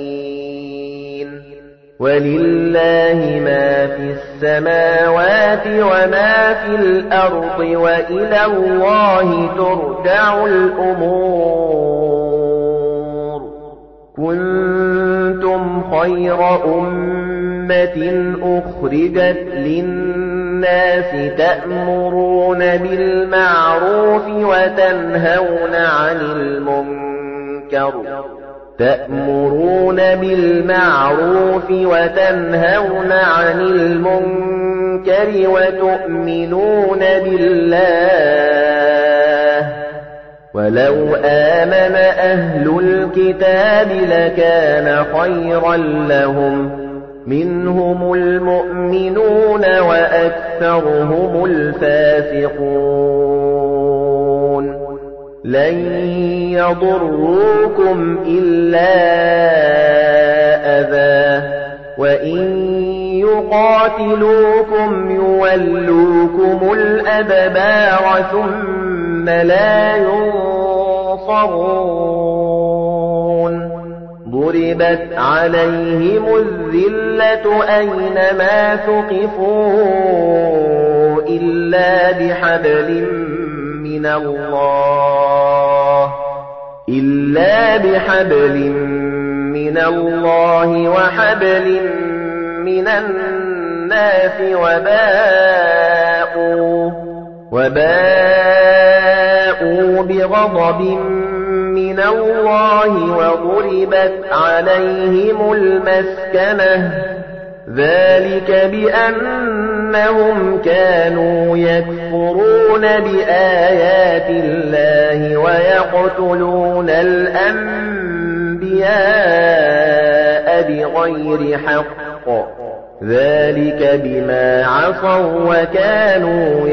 وَلِلَّهِ مَا فِي السَّمَاوَاتِ وَمَا فِي الْأَرْضِ وَإِلَى اللَّهِ تُرْجَعُ الْأُمُورُ كُنتُمْ خَيْرَ أُمَّةٍ أُخْرِجَتْ لِلنَّاسِ تَأْمُرُونَ بِالْمَعْرُوفِ وَتَنْهَوْنَ عَنِ الْمُنكَرِ تَأْمُرُونَ بِالْمَعْرُوفِ وَتَنْهَوْنَ عَنِ الْمُنكَرِ وَتُؤْمِنُونَ بِاللَّهِ وَلَوْ آمَنَ أَهْلُ الْكِتَابِ لَكَانَ خَيْرًا لَّهُمْ مِنْهُمُ الْمُؤْمِنُونَ وَأَكْثَرُهُمُ الْفَاسِقُونَ لَن يَضُرُّوكُمْ إِلَّا أَذًى وَإِن يُقَاتِلُوكُمْ يُوَلُّوكُمُ الْأَدْبَارَ ثُمَّ لَا يُنصَرُونَ ضُرِبَتْ عَلَيْهِمُ الذِّلَّةُ أَيْنَمَا ثُقِفُوا إِلَّا بِحَبْلٍ مِّنَ اللَّهِ إِلَّا بِحَبْلٍ مِّنَ اللَّهِ وَحَبْلٍ مِّنَ النَّاسِ وَبَاءُوا وَبَاءُوا بِغَضَبٍ مِّنَ اللَّهِ وَضُرِبَتْ عَلَيْهِمُ الْمَسْكَنَةُ ذَلِكَ بِأَنَّهُمْ كَانُوا يَكْفُرُونَ بِآيَاتِ اللَّهِ وَيَقْتُلُونَ الْأَنبِيَاءَ بِغَيْرِ حَقٍّ ذَلِكَ بِمَا عَصَوا وَكَانُوا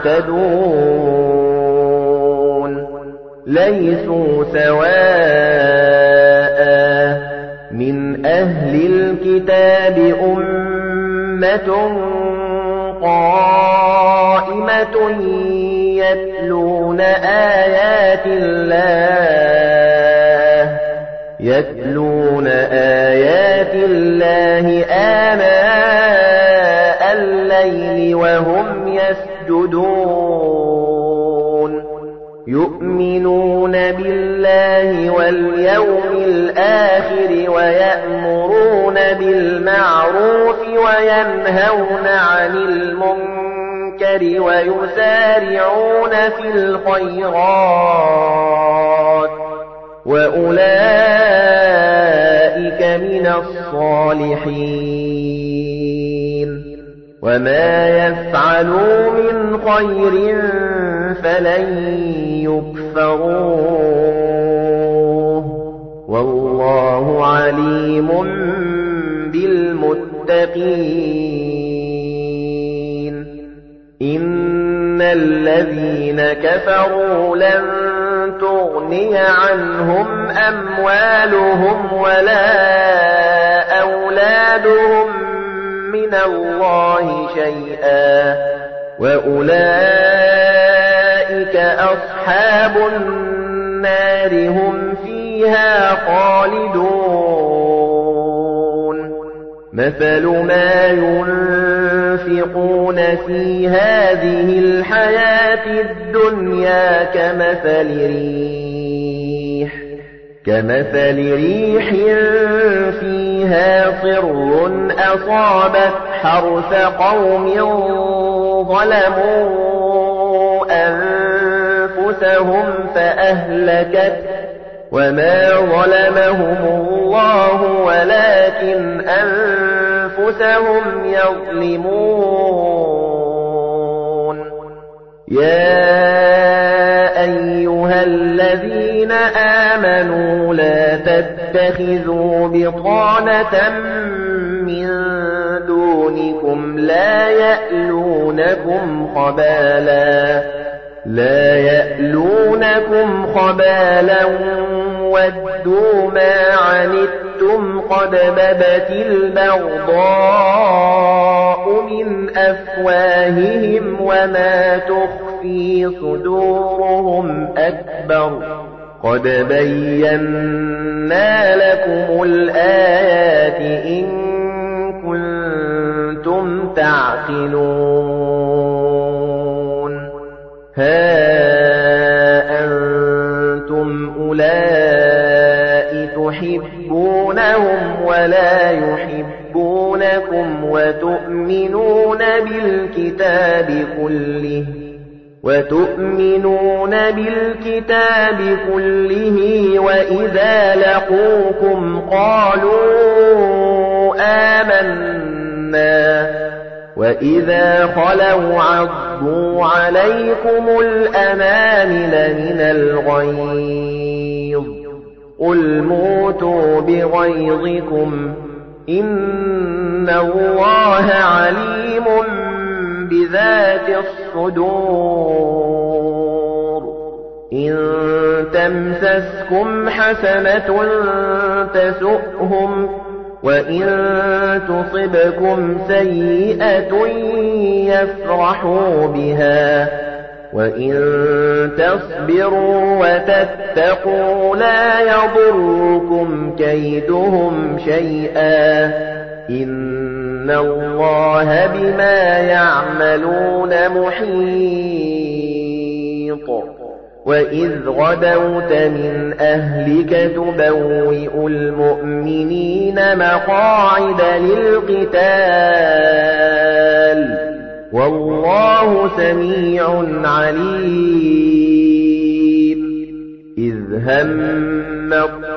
يَعْتَدُونَ لَيْسُوا سَوَاءً مِنْ أَهْلِ الْكِتَابِ أُمَّةٌ قَائِمَةٌ يَتْلُونَ آيَاتِ اللَّهِ يَتْلُونَ آيَاتِ اللَّهِ آنَاءَ اللَّيْلِ وَهُمْ يَسْجُدُونَ يُؤْمِنُونَ بِاللَّهِ وَالْيَوْمِ الْآخِرِ وَيَأْمُرُونَ بِالْمَعْرُوفِ وَيَنْهَوْنَ عَنِ الْمُنكَرِ وَيُسَارِعُونَ فِي الْخَيْرَاتِ وَأُولَئِكَ مِنَ الصَّالِحِينَ وَمَا يَفْعَلُوا مِنْ خَيْرٍ فَلَن يُكْفَرُوهُ وَاللَّهُ عَلِيمٌ بِالْمُتَّقِينَ إِنَّ الَّذِينَ كَفَرُوا لَن تُغْنِيَ عَنْهُمْ أَمْوَالُهُمْ وَلَا أَوْلَادُهُم مِّنَ اللَّهِ شَيْئًا وَأُولَئِكَ أَصْحَابُ النَّارِ هُمْ فِيهَا خَالِدُونَ مَثَلُ مَا يُنفِقُونَ فِي هَذِهِ الْحَيَاةِ الدُّنْيَا كَمَثَلِ رِيحٍ كَمَثَلِ رِيحٍ فِيهَا صِرٌّ أَصَابَتْ حَرْثَ قَوْمٍ ظَلَمُوا أَنفُسَهُمْ فَأَهْلَكَتْ وَمَا ظَلَمَهُمُ اللَّهُ وَلَكِنْ أَنفُسَهُمْ يَظْلِمُونَ يَا أَيُّهَا الَّذِينَ آمَنُوا لَا تَتَّخِذُوا بِطَانَةً مِّن دونكم لا يألونكم خبالا لا يألونكم خبالا ودوا ما عنتم قد بدت البغضاء من أفواههم وما تخفي صدورهم أكبر قد بينا لكم الآيات إن كنتم تعقلون ها أنتم أولئك تحبونهم ولا يحبونكم وتؤمنون بالكتاب كله وتؤمنون بالكتاب كله وإذا لقوكم قالوا آمنا وإذا خلوا عضوا عليكم الأنامل من الغيظ قل موتوا بغيظكم إن الله عليم بذات الصدور إن تمسسكم حسنة تسؤهم وإن تصبكم سيئة يفرحوا بها وإن تصبروا وتتقوا لا يضركم كيدهم شيئا إن الله بما يعملون محيط وإذ غدوت من أهلك تبوئ المؤمنين مقاعد للقتال والله سميع عليم إذ هم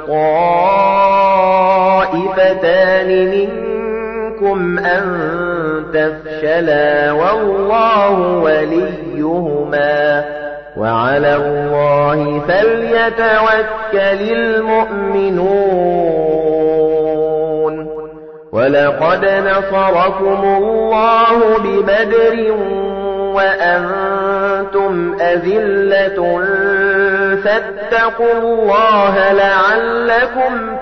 الطائفتان منكم أن تفشلا والله وليهما وعلى الله فليتوكل المؤمنون ولقد نصركم الله ببدر وأنتم أذلة فاتقوا الله لعلكم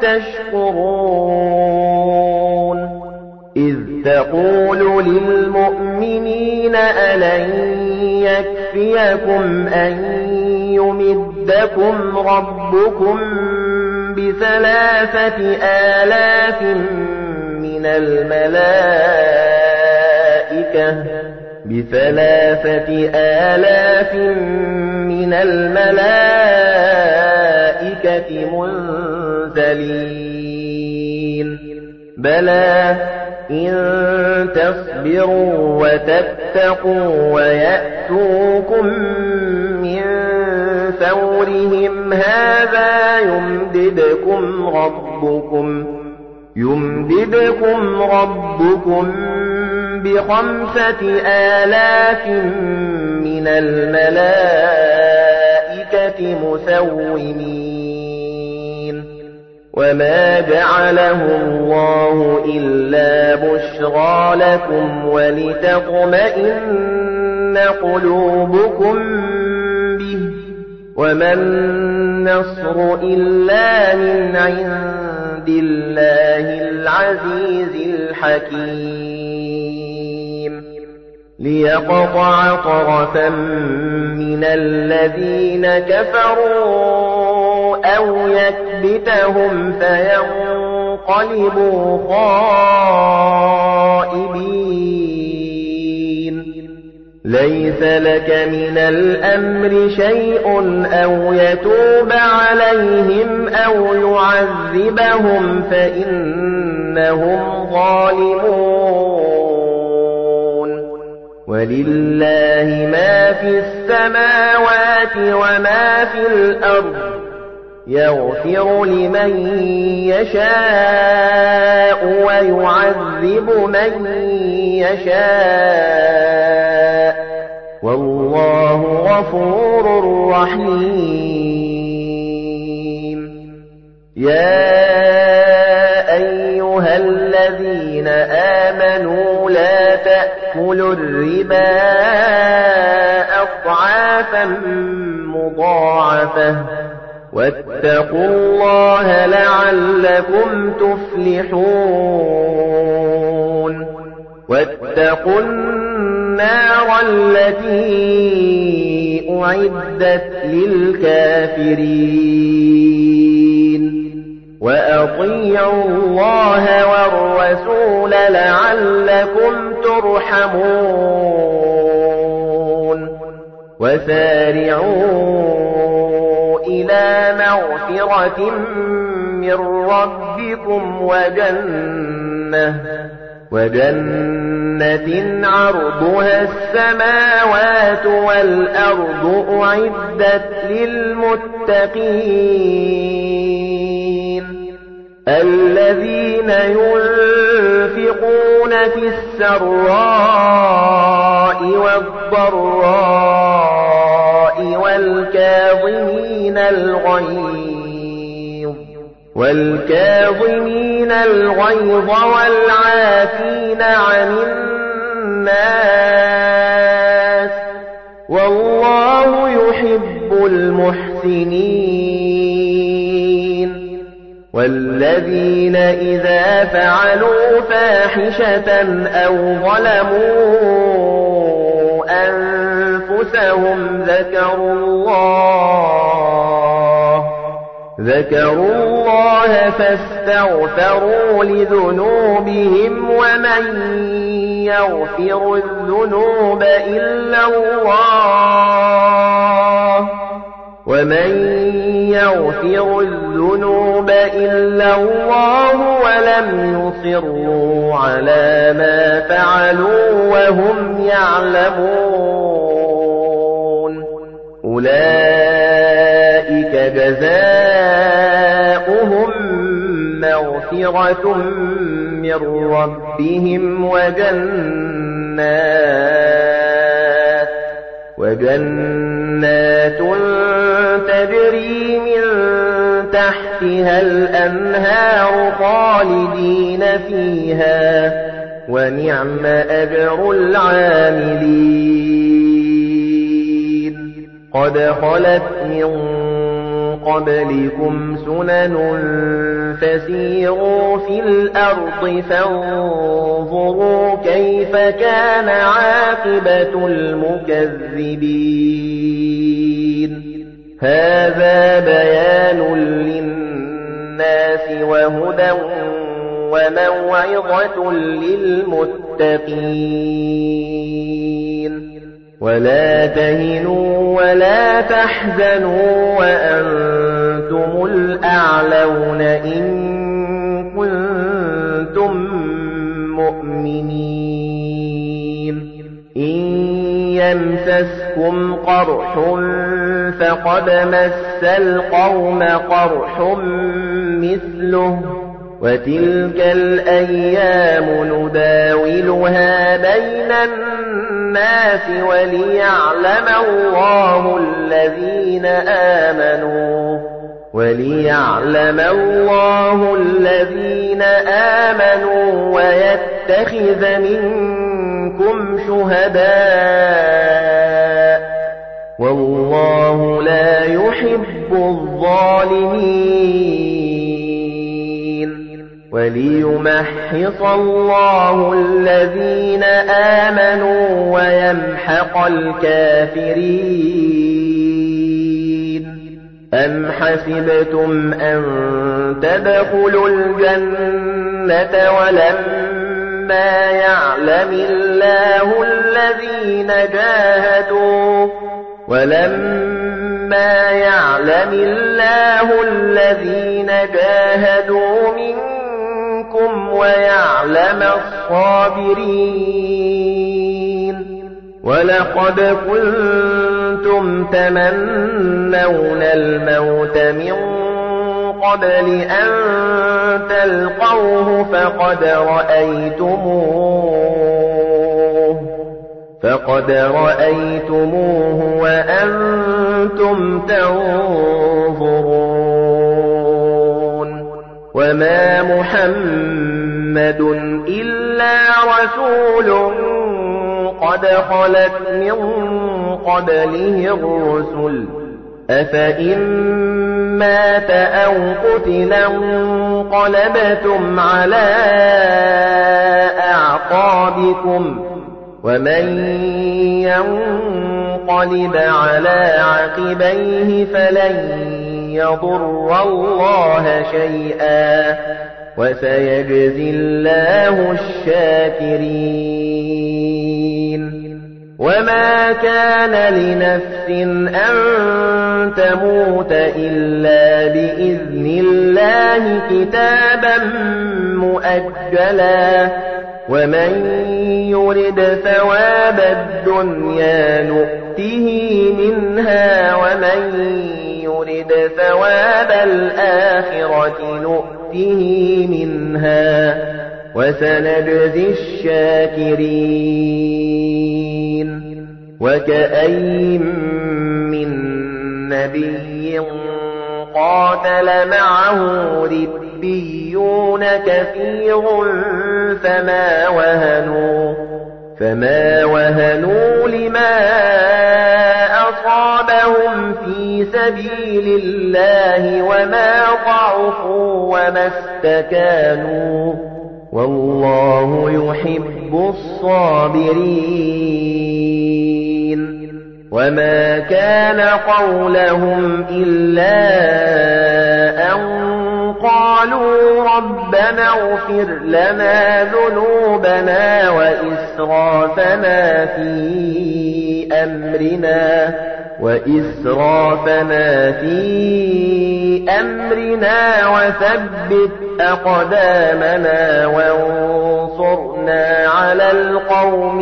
تشكرون إذ تقول للمؤمنين ألن يكفيكم أن يمدكم ربكم بثلاثة آلاف من الملائكة بثلاثة آلاف من الملائكة منزلين بلى إن تصبروا وتتقوا ويأتوكم من فورهم هذا يمددكم ربكم يمددكم ربكم بخمسة آلاف من الملائكة مسومين وما جعله الله إلا بشرى لكم ولتطمئن قلوبكم به وما النصر إلا من عند الله العزيز الحكيم ليقطع طرفا من الذين كفروا أو يكبتهم فينقلبوا خائبين ليس لك من الأمر شيء أو يتوب عليهم أو يعذبهم فإنهم ظالمون ولله ما في السماوات وما في الأرض يغفر لمن يشاء ويعذب من يشاء والله غفور رحيم يا أيها الذين آمنوا تأكلوا الربا أضعافا مضاعفة واتقوا الله لعلكم تفلحون واتقوا النار التي أعدت للكافرين وأطيعوا الله والرسول لعلكم ترحمون وسارعوا إلى مغفرة من ربكم وجنة وجنة عرضها السماوات والأرض أعدت للمتقين الذين ينفقون في السراء والضراء والكاظمين الغيظ والكاظمين الغيظ والعافين عن الناس والله يحب المحسنين والذين إذا فعلوا فاحشة أو ظلموا أنفسهم ذكروا الله ذكروا الله فاستغفروا لذنوبهم ومن يغفر الذنوب إلا الله ومن يغفر الذنوب إلا الله ولم يصروا على ما فعلوا وهم يعلمون أولئك جزاؤهم مغفرة من ربهم وجنات وجنات تجري من تحتها الأنهار خالدين فيها ونعم أجر العاملين قد خلت من قبلكم سنن فسيروا في الأرض فانظروا كيف كان عاقبة المكذبين هذا بيان للناس وهدى وموعظة للمتقين ولا تهنوا ولا تحزنوا وأنتم الأعلون إن كنتم مؤمنين إن يمسسكم قرح فقد مس القوم قرح مثله وتلك الأيام نداولها بين الناس وليعلم الله الذين آمنوا وليعلم الله الذين آمنوا ويتخذ منكم شهداء والله لا يحب الظالمين وليمحص الله الذين آمنوا ويمحق الكافرين أم حسبتم أن تدخلوا الجنة ولما يعلم الله الذين جاهدوا ولما يعلم الله الذين جاهدوا منكم ويعلم الصابرين ولقد كنتم تمنون الموت من قبل أن تلقوه فقد رأيتموه فقد رأيتموه وأنتم تنظرون وما محمد إلا رسول قد خلت من قبله الرسل أفإن مات أو قتل انقلبتم على أعقابكم ومن ينقلب على عقبيه فلن يضر الله شيئا وسيجزي الله الشاكرين وما كان لنفس أن تموت إلا بإذن الله كتابا مؤجلا ومن يرد ثواب الدنيا نؤته منها ومن يرد ثواب الآخرة نؤته منها وسنجزي الشاكرين وكأين من نبي قاتل معه ربيون كثير فما وهنوا فما وهنوا لما أصابهم في سبيل الله وما ضعفوا وما استكانوا والله يحب الصابرين وما كان قولهم إلا أن قالوا ربنا اغفر لنا ذنوبنا وإسرافنا في أمرنا وإسرافنا في أمرنا وثبت أقدامنا وانصرنا على القوم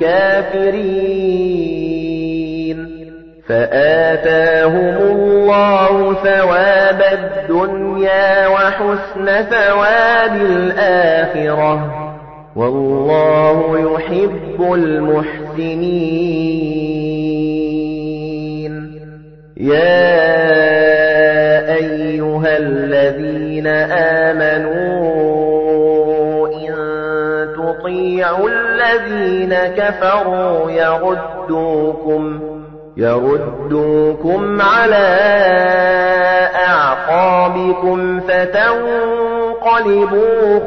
الكافرين فآتاهم الله ثواب الدنيا وحسن ثواب الآخرة والله يحب المحسنين يا أيها الذين آمنوا إن تطيعوا الذين كفروا يردوكم يردوكم على أعقابكم فتنقلبوا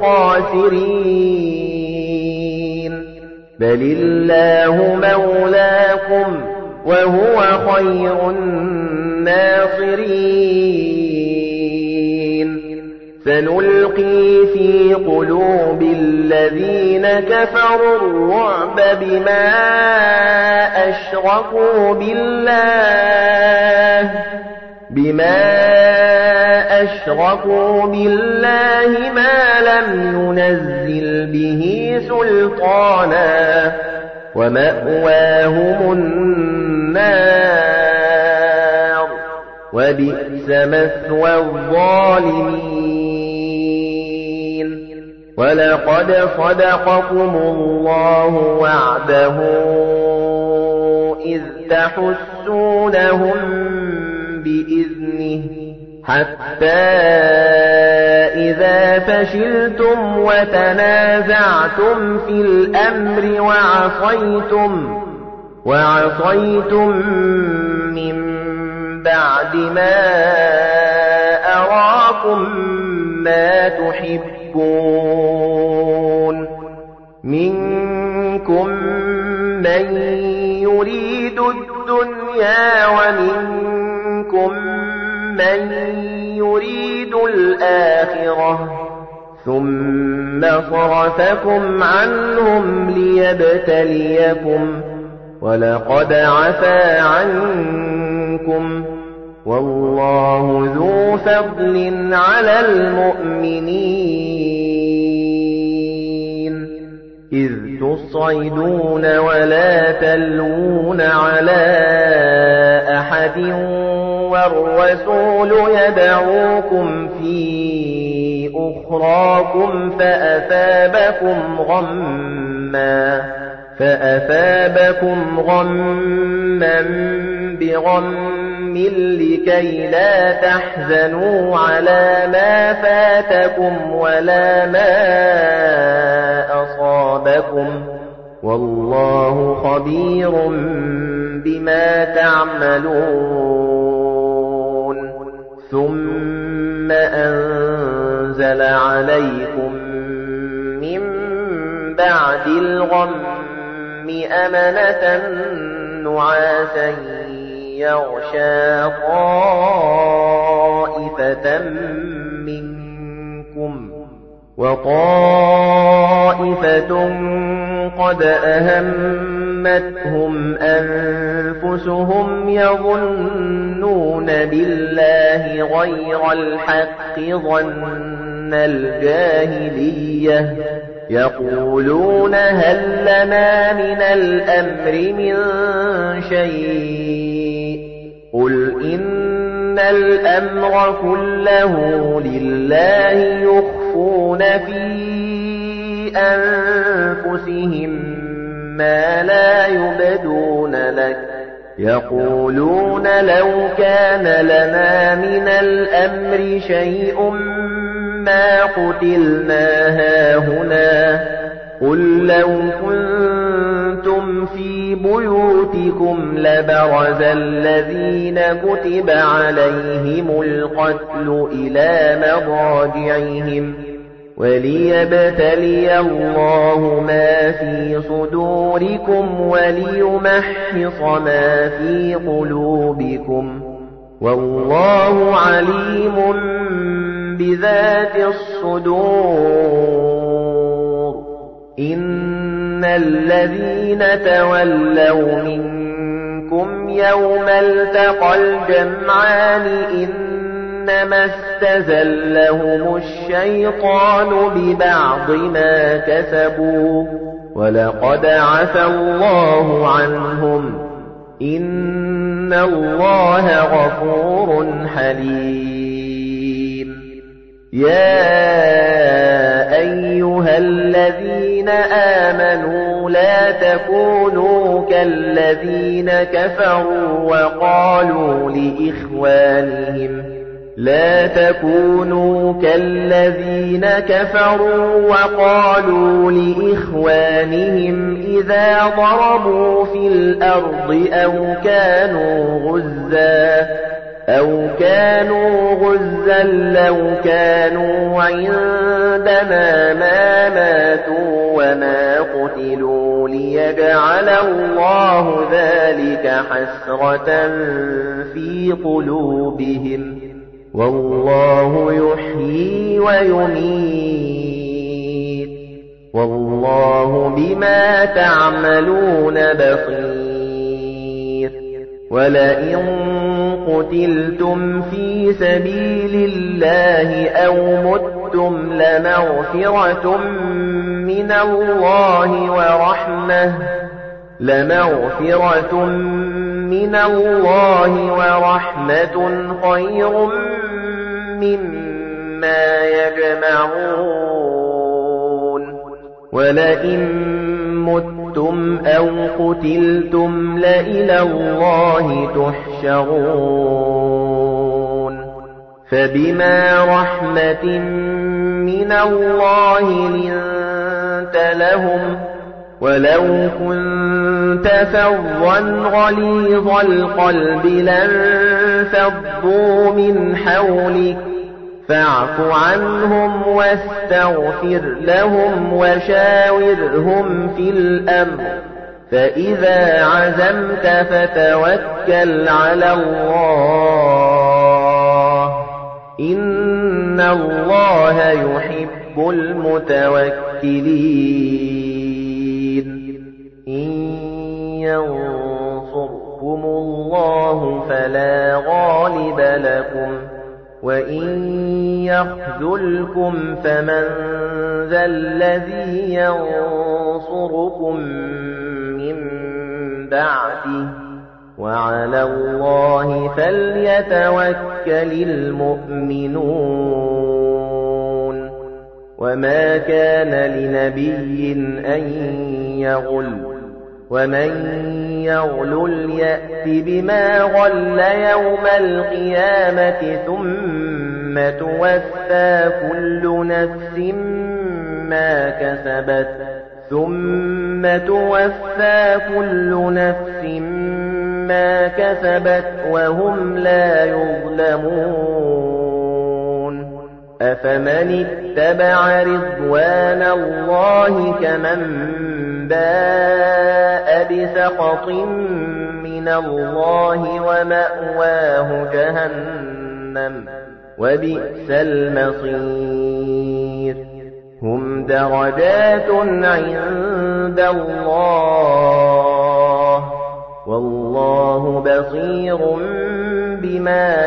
خاسرين بل الله مولاكم وهو خير الناصرين سنلقي في قلوب الذين كفروا الرعب بما أشركوا بالله بما أشركوا بالله ما لم ينزل به سلطانا ومأواهم النار وبئس مثوى الظالمين ولقد صدقكم الله وعده إذ تحسونهم بإذنه حتى إذا فشلتم وتنازعتم في الأمر وعصيتم وعصيتم من بعد ما أراكم ما تحبون منكم من يريد الدنيا ومنكم من يريد الآخرة ثم صرفكم عنهم ليبتليكم ولقد عفا عنكم والله ذو فضل على المؤمنين إذ تصعدون ولا تلوون على أحد والرسول يدعوكم في أخراكم فأثابكم غمّا فأثابكم غمّا بغم لكي لا تحزنوا على ما فاتكم ولا ما أصابكم والله خبير بما تعملون ثم أنزل عليكم من بعد الغم أمنة نعاسا يغشى طائفة منكم وطائفة قد أهمتهم أنفسهم يظنون بالله غير الحق ظن الجاهلية يقولون هل لنا من الأمر من شيء قل إن الأمر كله لله يخفون في أنفسهم ما لا يبدون لك يقولون لو كان لنا من الأمر شيء ما قتلنا هاهنا قل لو كنتم في بيوتكم لبرز الذين كتب عليهم القتل إلى مضاجعهم وليبتلي الله ما في صدوركم وليمحص ما في قلوبكم والله عليم بذات الصدور إن الذين تولوا منكم يوم التقى الجمعان إنما استزلهم الشيطان ببعض ما كسبوا ولقد عفى الله عنهم إن الله غفور حليم يا أيها الذين آمنوا لا تكونوا كالذين كفروا وقالوا لإخوانهم لا تكونوا كالذين كفروا وقالوا لإخوانهم إذا ضربوا في الأرض أو كانوا غزا أو كانوا غزا لو كانوا عندنا ما ماتوا وما قتلوا ليجعل الله ذلك حسرة في قلوبهم والله يحيي ويميت والله بما تعملون بصير ولئن قتلتم في سبيل الله أو متم لمغفرة من الله ورحمة لمغفرة من الله ورحمة خير مما يجمعون ولئن متم أو قتلتم لإلى الله تحشرون فبما رحمة من الله لنت لهم ولو كنت فظا غليظ القلب لانفضوا من حولك فاعف عنهم واستغفر لهم وشاورهم في الأمر فإذا عزمت فتوكل على الله إن الله يحب المتوكلين إن ينصركم الله فلا غالب لكم وإن يخذلكم فمن ذا الذي ينصركم من بعده وعلى الله فليتوكل المؤمنون وما كان لنبي أن يغل ومن يغلل يأت بما غل يوم القيامة ثم توفى كل نفس ما كسبت ثُمَّ تُوَفَّى كُلُّ نَفْسٍ مَا كَسَبَتْ وَهُمْ لَا يُظْلَمُونَ أَفَمَنِ اتَّبَعَ رِضْوَانَ اللَّهِ كَمَن بَاءَ بِسَخَطٍ مِّنَ اللَّهِ وَمَأْوَاهُ جَهَنَّمُ وَبِئْسَ الْمَصِيرُ هُمْ دَرَجَاتٌ عِندَ اللَّهِ وَاللَّهُ بَصِيرٌ بِمَا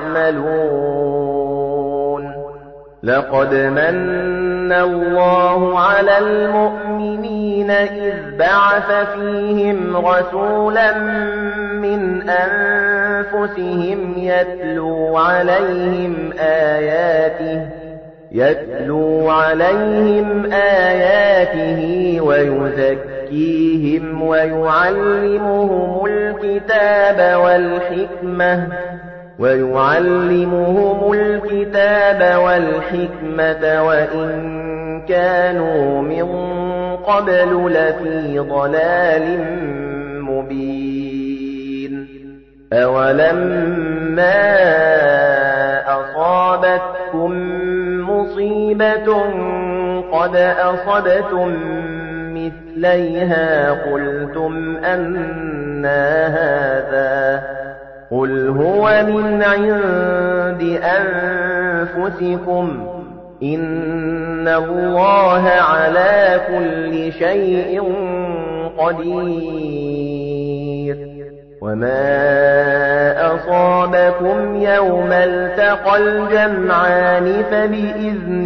يَعْمَلُونَ لَقَدْ مَنَّ اللَّهُ عَلَى الْمُؤْمِنِينَ إِذْ بَعَثَ فِيهِمْ رَسُولًا مِّنْ أَنفُسِهِمْ يَتْلُو عَلَيْهِمْ آيَاتِهِ يَتْلُو عَلَيْهِمْ آيَاتِهِ وَيُزَكِّيهِمْ وَيُعَلِّمُهُمُ الْكِتَابَ وَالْحِكْمَةَ وَيُعَلِّمُهُمُ الْكِتَابَ وَالْحِكْمَةَ وَإِن كَانُوا مِن قَبْلُ لَفِي ضَلَالٍ مُبِينٍ أَوَلَمَّا أَصَابَتْكُم مُّصِيبَةٌ قَدْ أَصَبْتُم مِّثْلَيْهَا قُلْتُمْ أَنَّىٰ هَٰذَا قُلْ هُوَ مِنْ عِندِ أَنفُسِكُمْ إِنَّ اللَّهَ عَلَىٰ كُلِّ شَيْءٍ قَدِيرٌ وَمَا أَصَابَكُمْ يَوْمَ الْتَقَى الْجَمْعَانِ فَبِإِذْنِ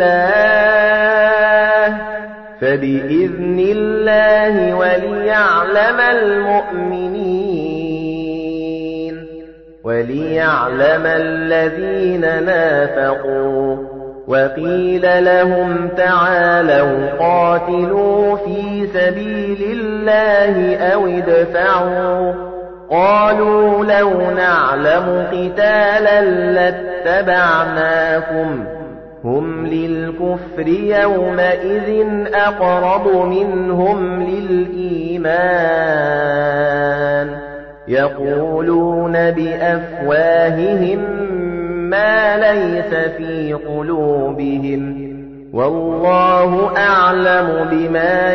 اللَّهِ فَبِإِذْنِ اللَّهِ وَلِيَعْلَمَ الْمُؤْمِنِينَ وَلِيَعْلَمَ الَّذِينَ نَافَقُوا وَقِيلَ لَهُمْ تَعَالَوْا قَاتِلُوا فِي سَبِيلِ اللَّهِ أَوِ ادْفَعُوا قَالُوا لَوْ نَعْلَمُ قِتَالًا لَّاتَّبَعْنَاكُمْ هُمْ لِلْكُفْرِ يَوْمَئِذٍ أَقْرَبُ مِنْهُمْ لِلْإِيمَانِ يَقُولُونَ بِأَفْوَاهِهِم مَّا لَيْسَ فِي قُلُوبِهِمْ وَاللَّهُ أَعْلَمُ بِمَا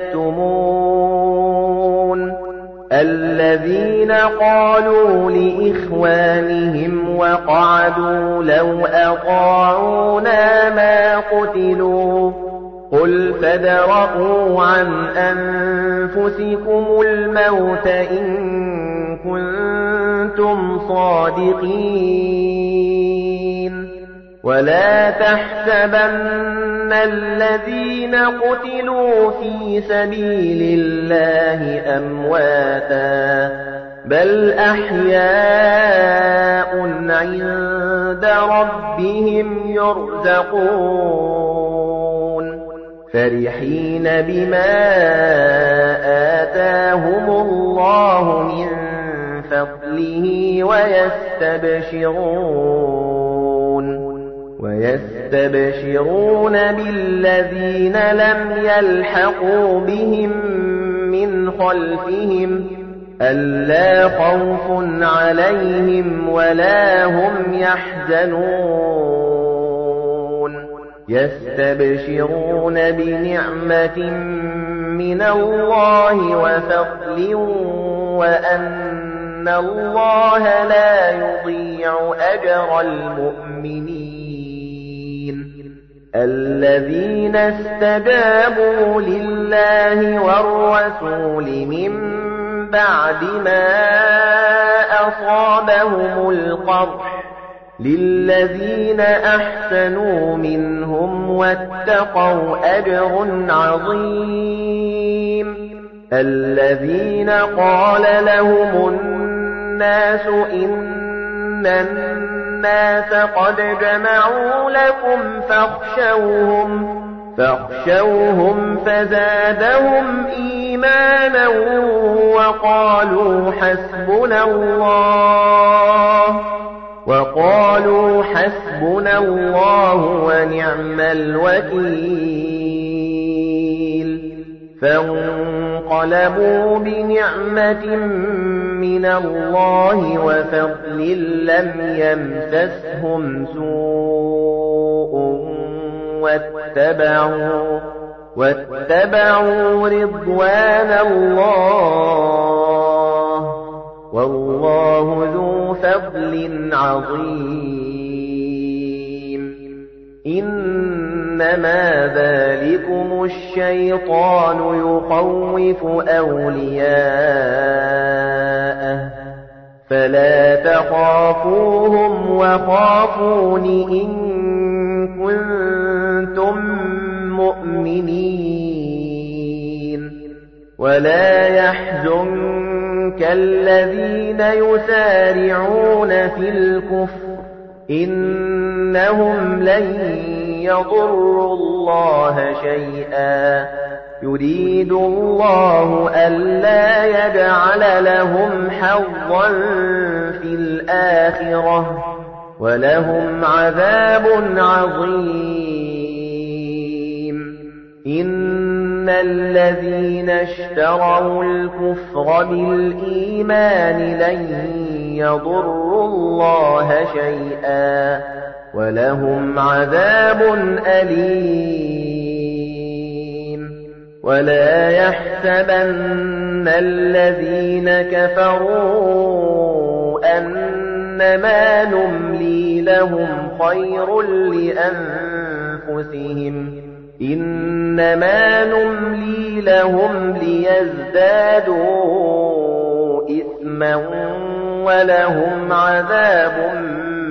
يَكْتُمُونَ الَّذِينَ قَالُوا لِإِخْوَانِهِمْ وَقَعَدُوا لَوْ أَطَاعُونَا مَا قُتِلُوا قُلْ فَادْرَءُوا عَنْ أَنفُسِكُمُ الْمَوْتَ إِن كُنتُمْ صَادِقِينَ وَلَا تَحْسَبَنَّ الَّذِينَ قُتِلُوا فِي سَبِيلِ اللَّهِ أَمْوَاتًا بَلْ أَحْيَاءٌ عِندَ رَبِّهِمْ يُرْزَقُونَ فَرِحِينَ بِمَا آتَاهُمُ اللَّهُ مِنْ فَضْلِهِ وَيَسْتَبْشِرُونَ وَيَسْتَبْشِرُونَ بِالَّذِينَ لَمْ يَلْحَقُوا بِهِمْ مِنْ خَلْفِهِمْ أَلَّا خَوْفٌ عَلَيْهِمْ وَلَا هُمْ يَحْزَنُونَ يَسْتَبْشِرُونَ بِنِعْمَةٍ مِّنَ اللَّهِ وَفَضْلٍ وَأَنَّ اللَّهَ لَا يُضِيعُ أَجْرَ الْمُؤْمِنِينَ الَّذِينَ اسْتَجَابُوا لِلَّهِ وَالرَّسُولِ مِن بَعْدِ مَا أَصَابَهُمُ الْقَرْحُ لِلَّذِينَ أَحْسَنُوا مِنْهُمْ وَاتَّقَوْا أَجْرٌ عَظِيمٌ الَّذِينَ قَالَ لَهُمُ النَّاسُ إِنَّ النَّاسَ قَدْ جَمَعُوا لَكُمْ فَاخْشَوْهُمْ فَاخْشَوْهُمْ فَزَادَهُمْ إِيمَانًا وَقَالُوا حَسْبُنَا اللَّهُ وَقَالُوا حَسْبُنَا اللَّهُ وَنِعْمَ الْوَكِيلُ فانقلبوا بنعمة من الله وفضل لم يمسسهم سوء واتبعوا, واتبعوا رضوان الله والله ذو فضل عظيم. إنما ذلكم الشيطان يخوف أولياءه فلا تخافوهم وخافون إن كنتم مؤمنين. ولا يحزنك الذين يسارعون في الكفر إنهم لن يضروا الله شيئا يريد الله ألا يجعل لهم حظا في الآخرة ولهم عذاب عظيم. إن الذين اشتروا الكفر بالإيمان لن يضروا الله شيئا ولهم عذاب أليم. ولا يحسبن الذين كفروا أنما نملي لهم خير لأنفسهم إنما نملي لهم ليزدادوا إثما ولهم عذاب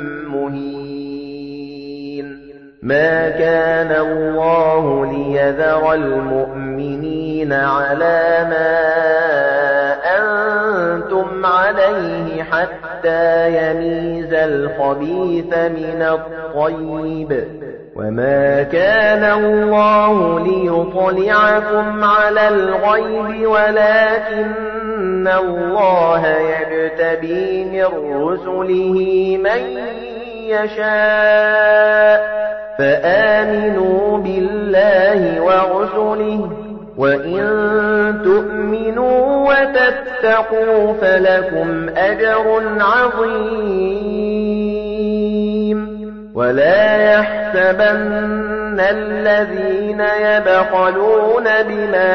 مهين. ما كان الله ليذر المؤمنين على ما أنتم عليه حتى يميز الخبيث من الطيب وما كان الله ليطلعكم على الغيب ولكن الله يجتبي من رسله من يشاء فآمنوا بالله ورسله وإن تؤمنوا وتتقوا فلكم أجر عظيم. ولا يحسبن الذين يبخلون بما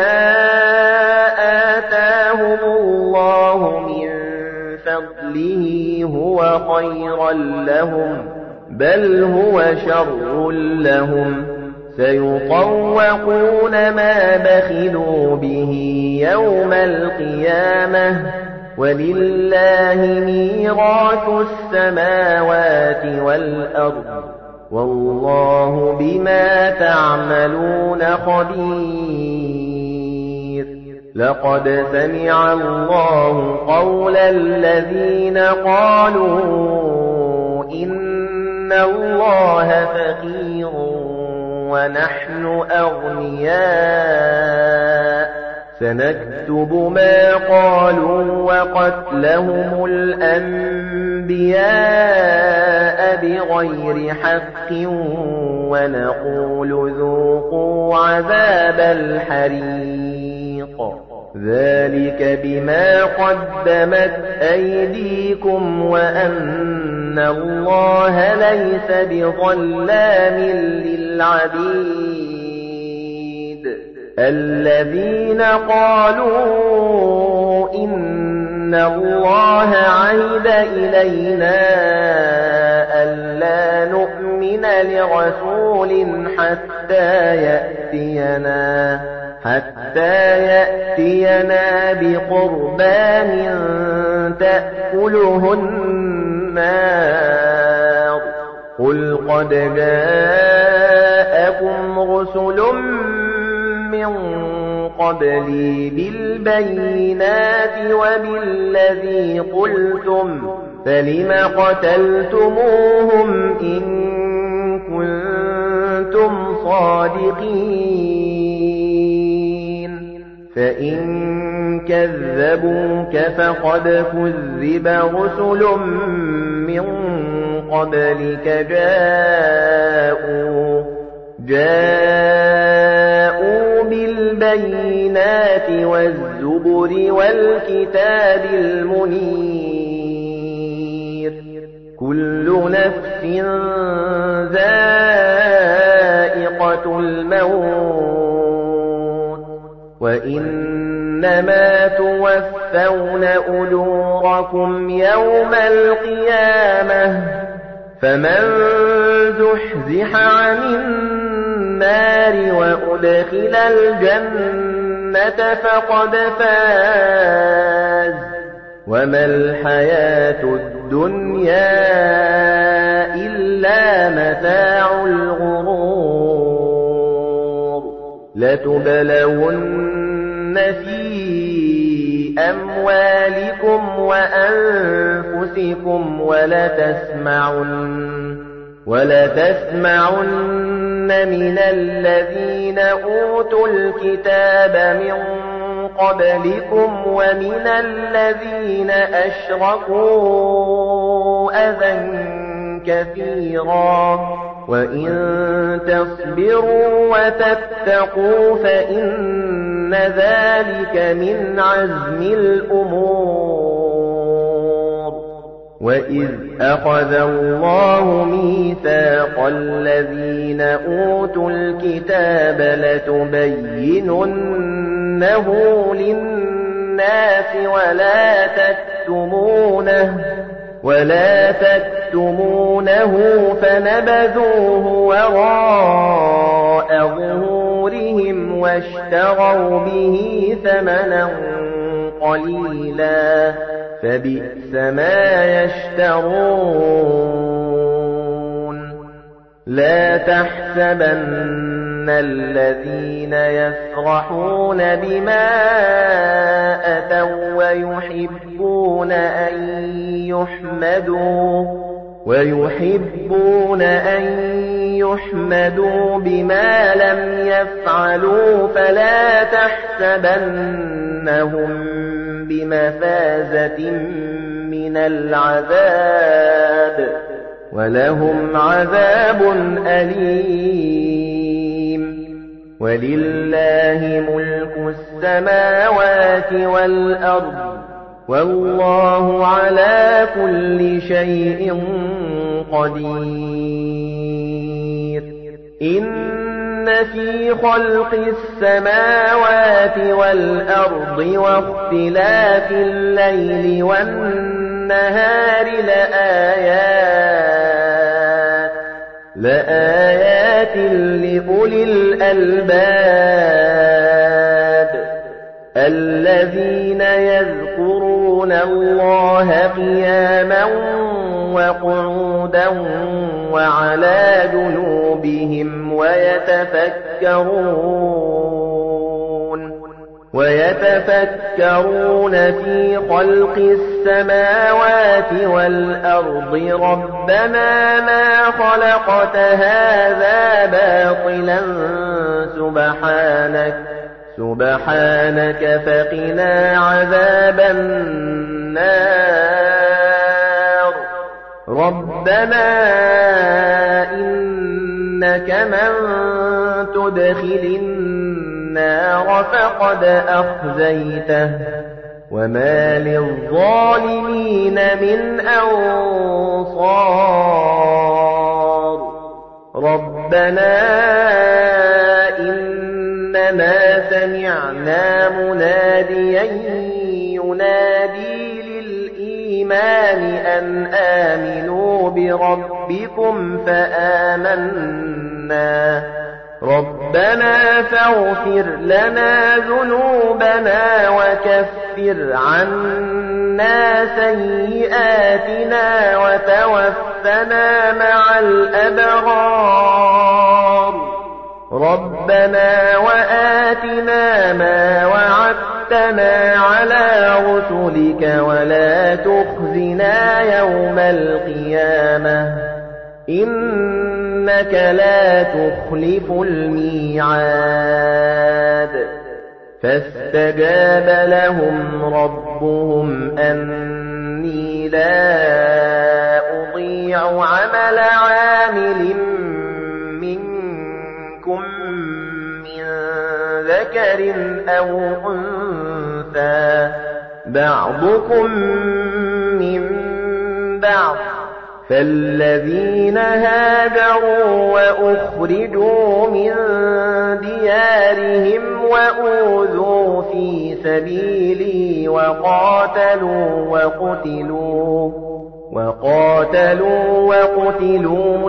آتاهم الله من فضله هو خيرا لهم بل هو شر لهم سيطوقون ما بخلوا به يوم القيامة ولله ميراث السماوات والأرض والله بما تعملون خبير. لقد سمع الله قول الذين قالوا إن الله فقير ونحن أغنياء سنكتب ما قالوا وقتلهم الأنبياء بغير حق ونقول ذوقوا عذاب الحريق ذلك بما قدمت أيديكم وأن الله ليس بظلام للعبيد. الذين قالوا إن الله عهد إلينا ألا نؤمن لرسول حتى يأتينا حتى يأتينا بقربان تأكله النار قل قد جاءكم رسل من قبلي بالبينات وبالذي قلتم فلم قتلتموهم إن كنتم صادقين فإن كذبوك فقد كذب رسل من قبلك جاءوا جاءوا بالبينات البينات والزبر والكتاب المنير كل نفس ذائقة الموت وإنما توفون أجوركم يوم القيامة فمن زحزح عن النار وأدخل الجنة فقد فاز وما الحياة الدنيا إلا متاع الغرور لتبلون في أموالكم وأنفسكم ولتسمعن ولتسمعن من الذين أوتوا الكتاب من قبلكم ومن الذين أشركوا أذى كثيرا وإن تصبروا وتتقوا فإن ذلك من عزم الأمور وإذ أخذ الله ميثاق الذين أوتوا الكتاب لتبيننه للناس ولا تكتمونه ولا تكتمونه فنبذوه وراء ظهورهم واشتروا به ثمنا قليلا فبئس ما يشترون لا تحسبن الذين يفرحون بما أتوا ويحبون أن يحمدوا ويحبون أن يحمدوا بما لم يفعلوا فلا تحسبنهم بمفازة من العذاب ولهم عذاب أليم ولله ملك السماوات والأرض والله على كل شيء قدير إن في خلق السماوات والأرض واختلاف الليل والنهار لآيات لآيات لأولي الألباب الذين يذكرون الله قياما وقعودا وعلى جنوبهم ويتفكرون ويتفكرون في خلق السماوات والأرض ربنا ما خلقت هذا باطلا سبحانك سبحانك فقنا عذاب النار ربنا إنك من تدخل النار فقد أخزيته وما للظالمين من أنصار ربنا إننا سمعنا مناديا ينادي للإيمان أن آمنوا بربكم فآمنا ربنا فاغفر لنا ذنوبنا وكفر عنا سيئاتنا وتوفنا مع الأبرار ربنا وآتنا ما وعدتنا على رسلك ولا تخزنا يوم القيامة إنك لا تخلف الميعاد فاستجاب لهم ربهم أني لا أضيع عمل عامل منكم من ذكر أو أنثى بعضكم من بعض فالذين هاجروا وأخرجوا من ديارهم وأوذوا في سبيلي وقاتلوا وقتلوا وقاتلوا وقتلوا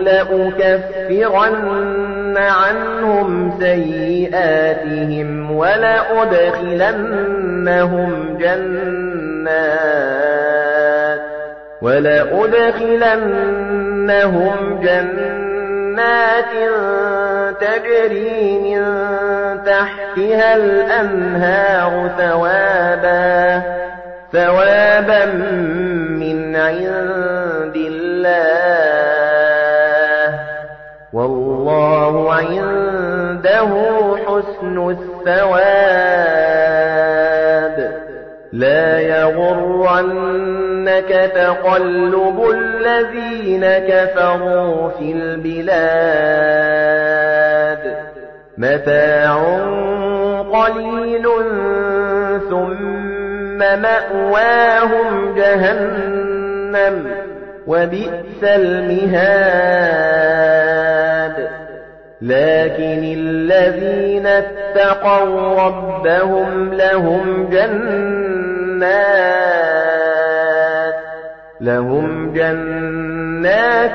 لأكفرن عنهم سيئاتهم ولأدخلنهم جنات ولأدخلنهم جنات تجري من تحتها الأنهار ثوابا ثوابا من عند الله والله عنده حسن الثواب لا يغرنك تقلب الذين كفروا في البلاد متاع قليل ثم مأواهم جهنم وبئس المهاد لكن الذين اتقوا ربهم لهم جنات لهم جنات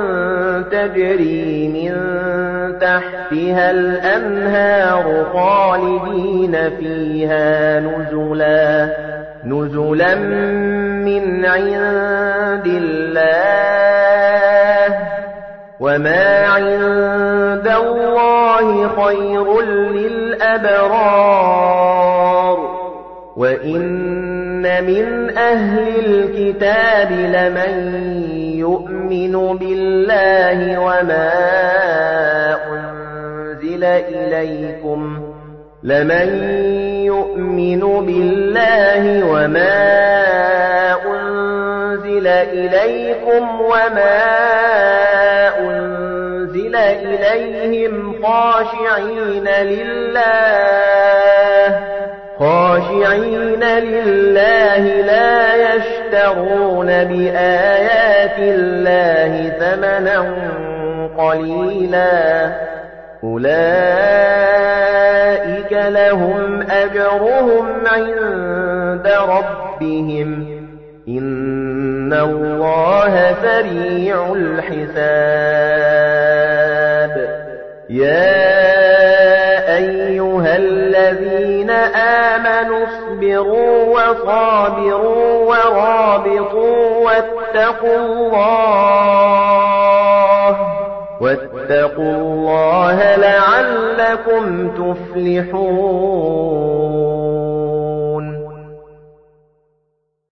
تجري من تحتها الأنهار خالدين فيها نزلا نزلا من عند الله وما عند الله خير للأبرار وإن من أهل الكتاب لمن يؤمن بالله وما أنزل إليكم لمن يؤمن بالله وما أنزل إليكم وما أنزل إليهم خاشعين لله خاشعين لله لا يشترون بآيات الله ثمنا قليلا أولئك لهم أجرهم عند ربهم إن الله سريع الحساب يا أيها الذين آمنوا اصبروا وصابروا ورابطوا واتقوا الله واتقوا الله لعلكم تفلحون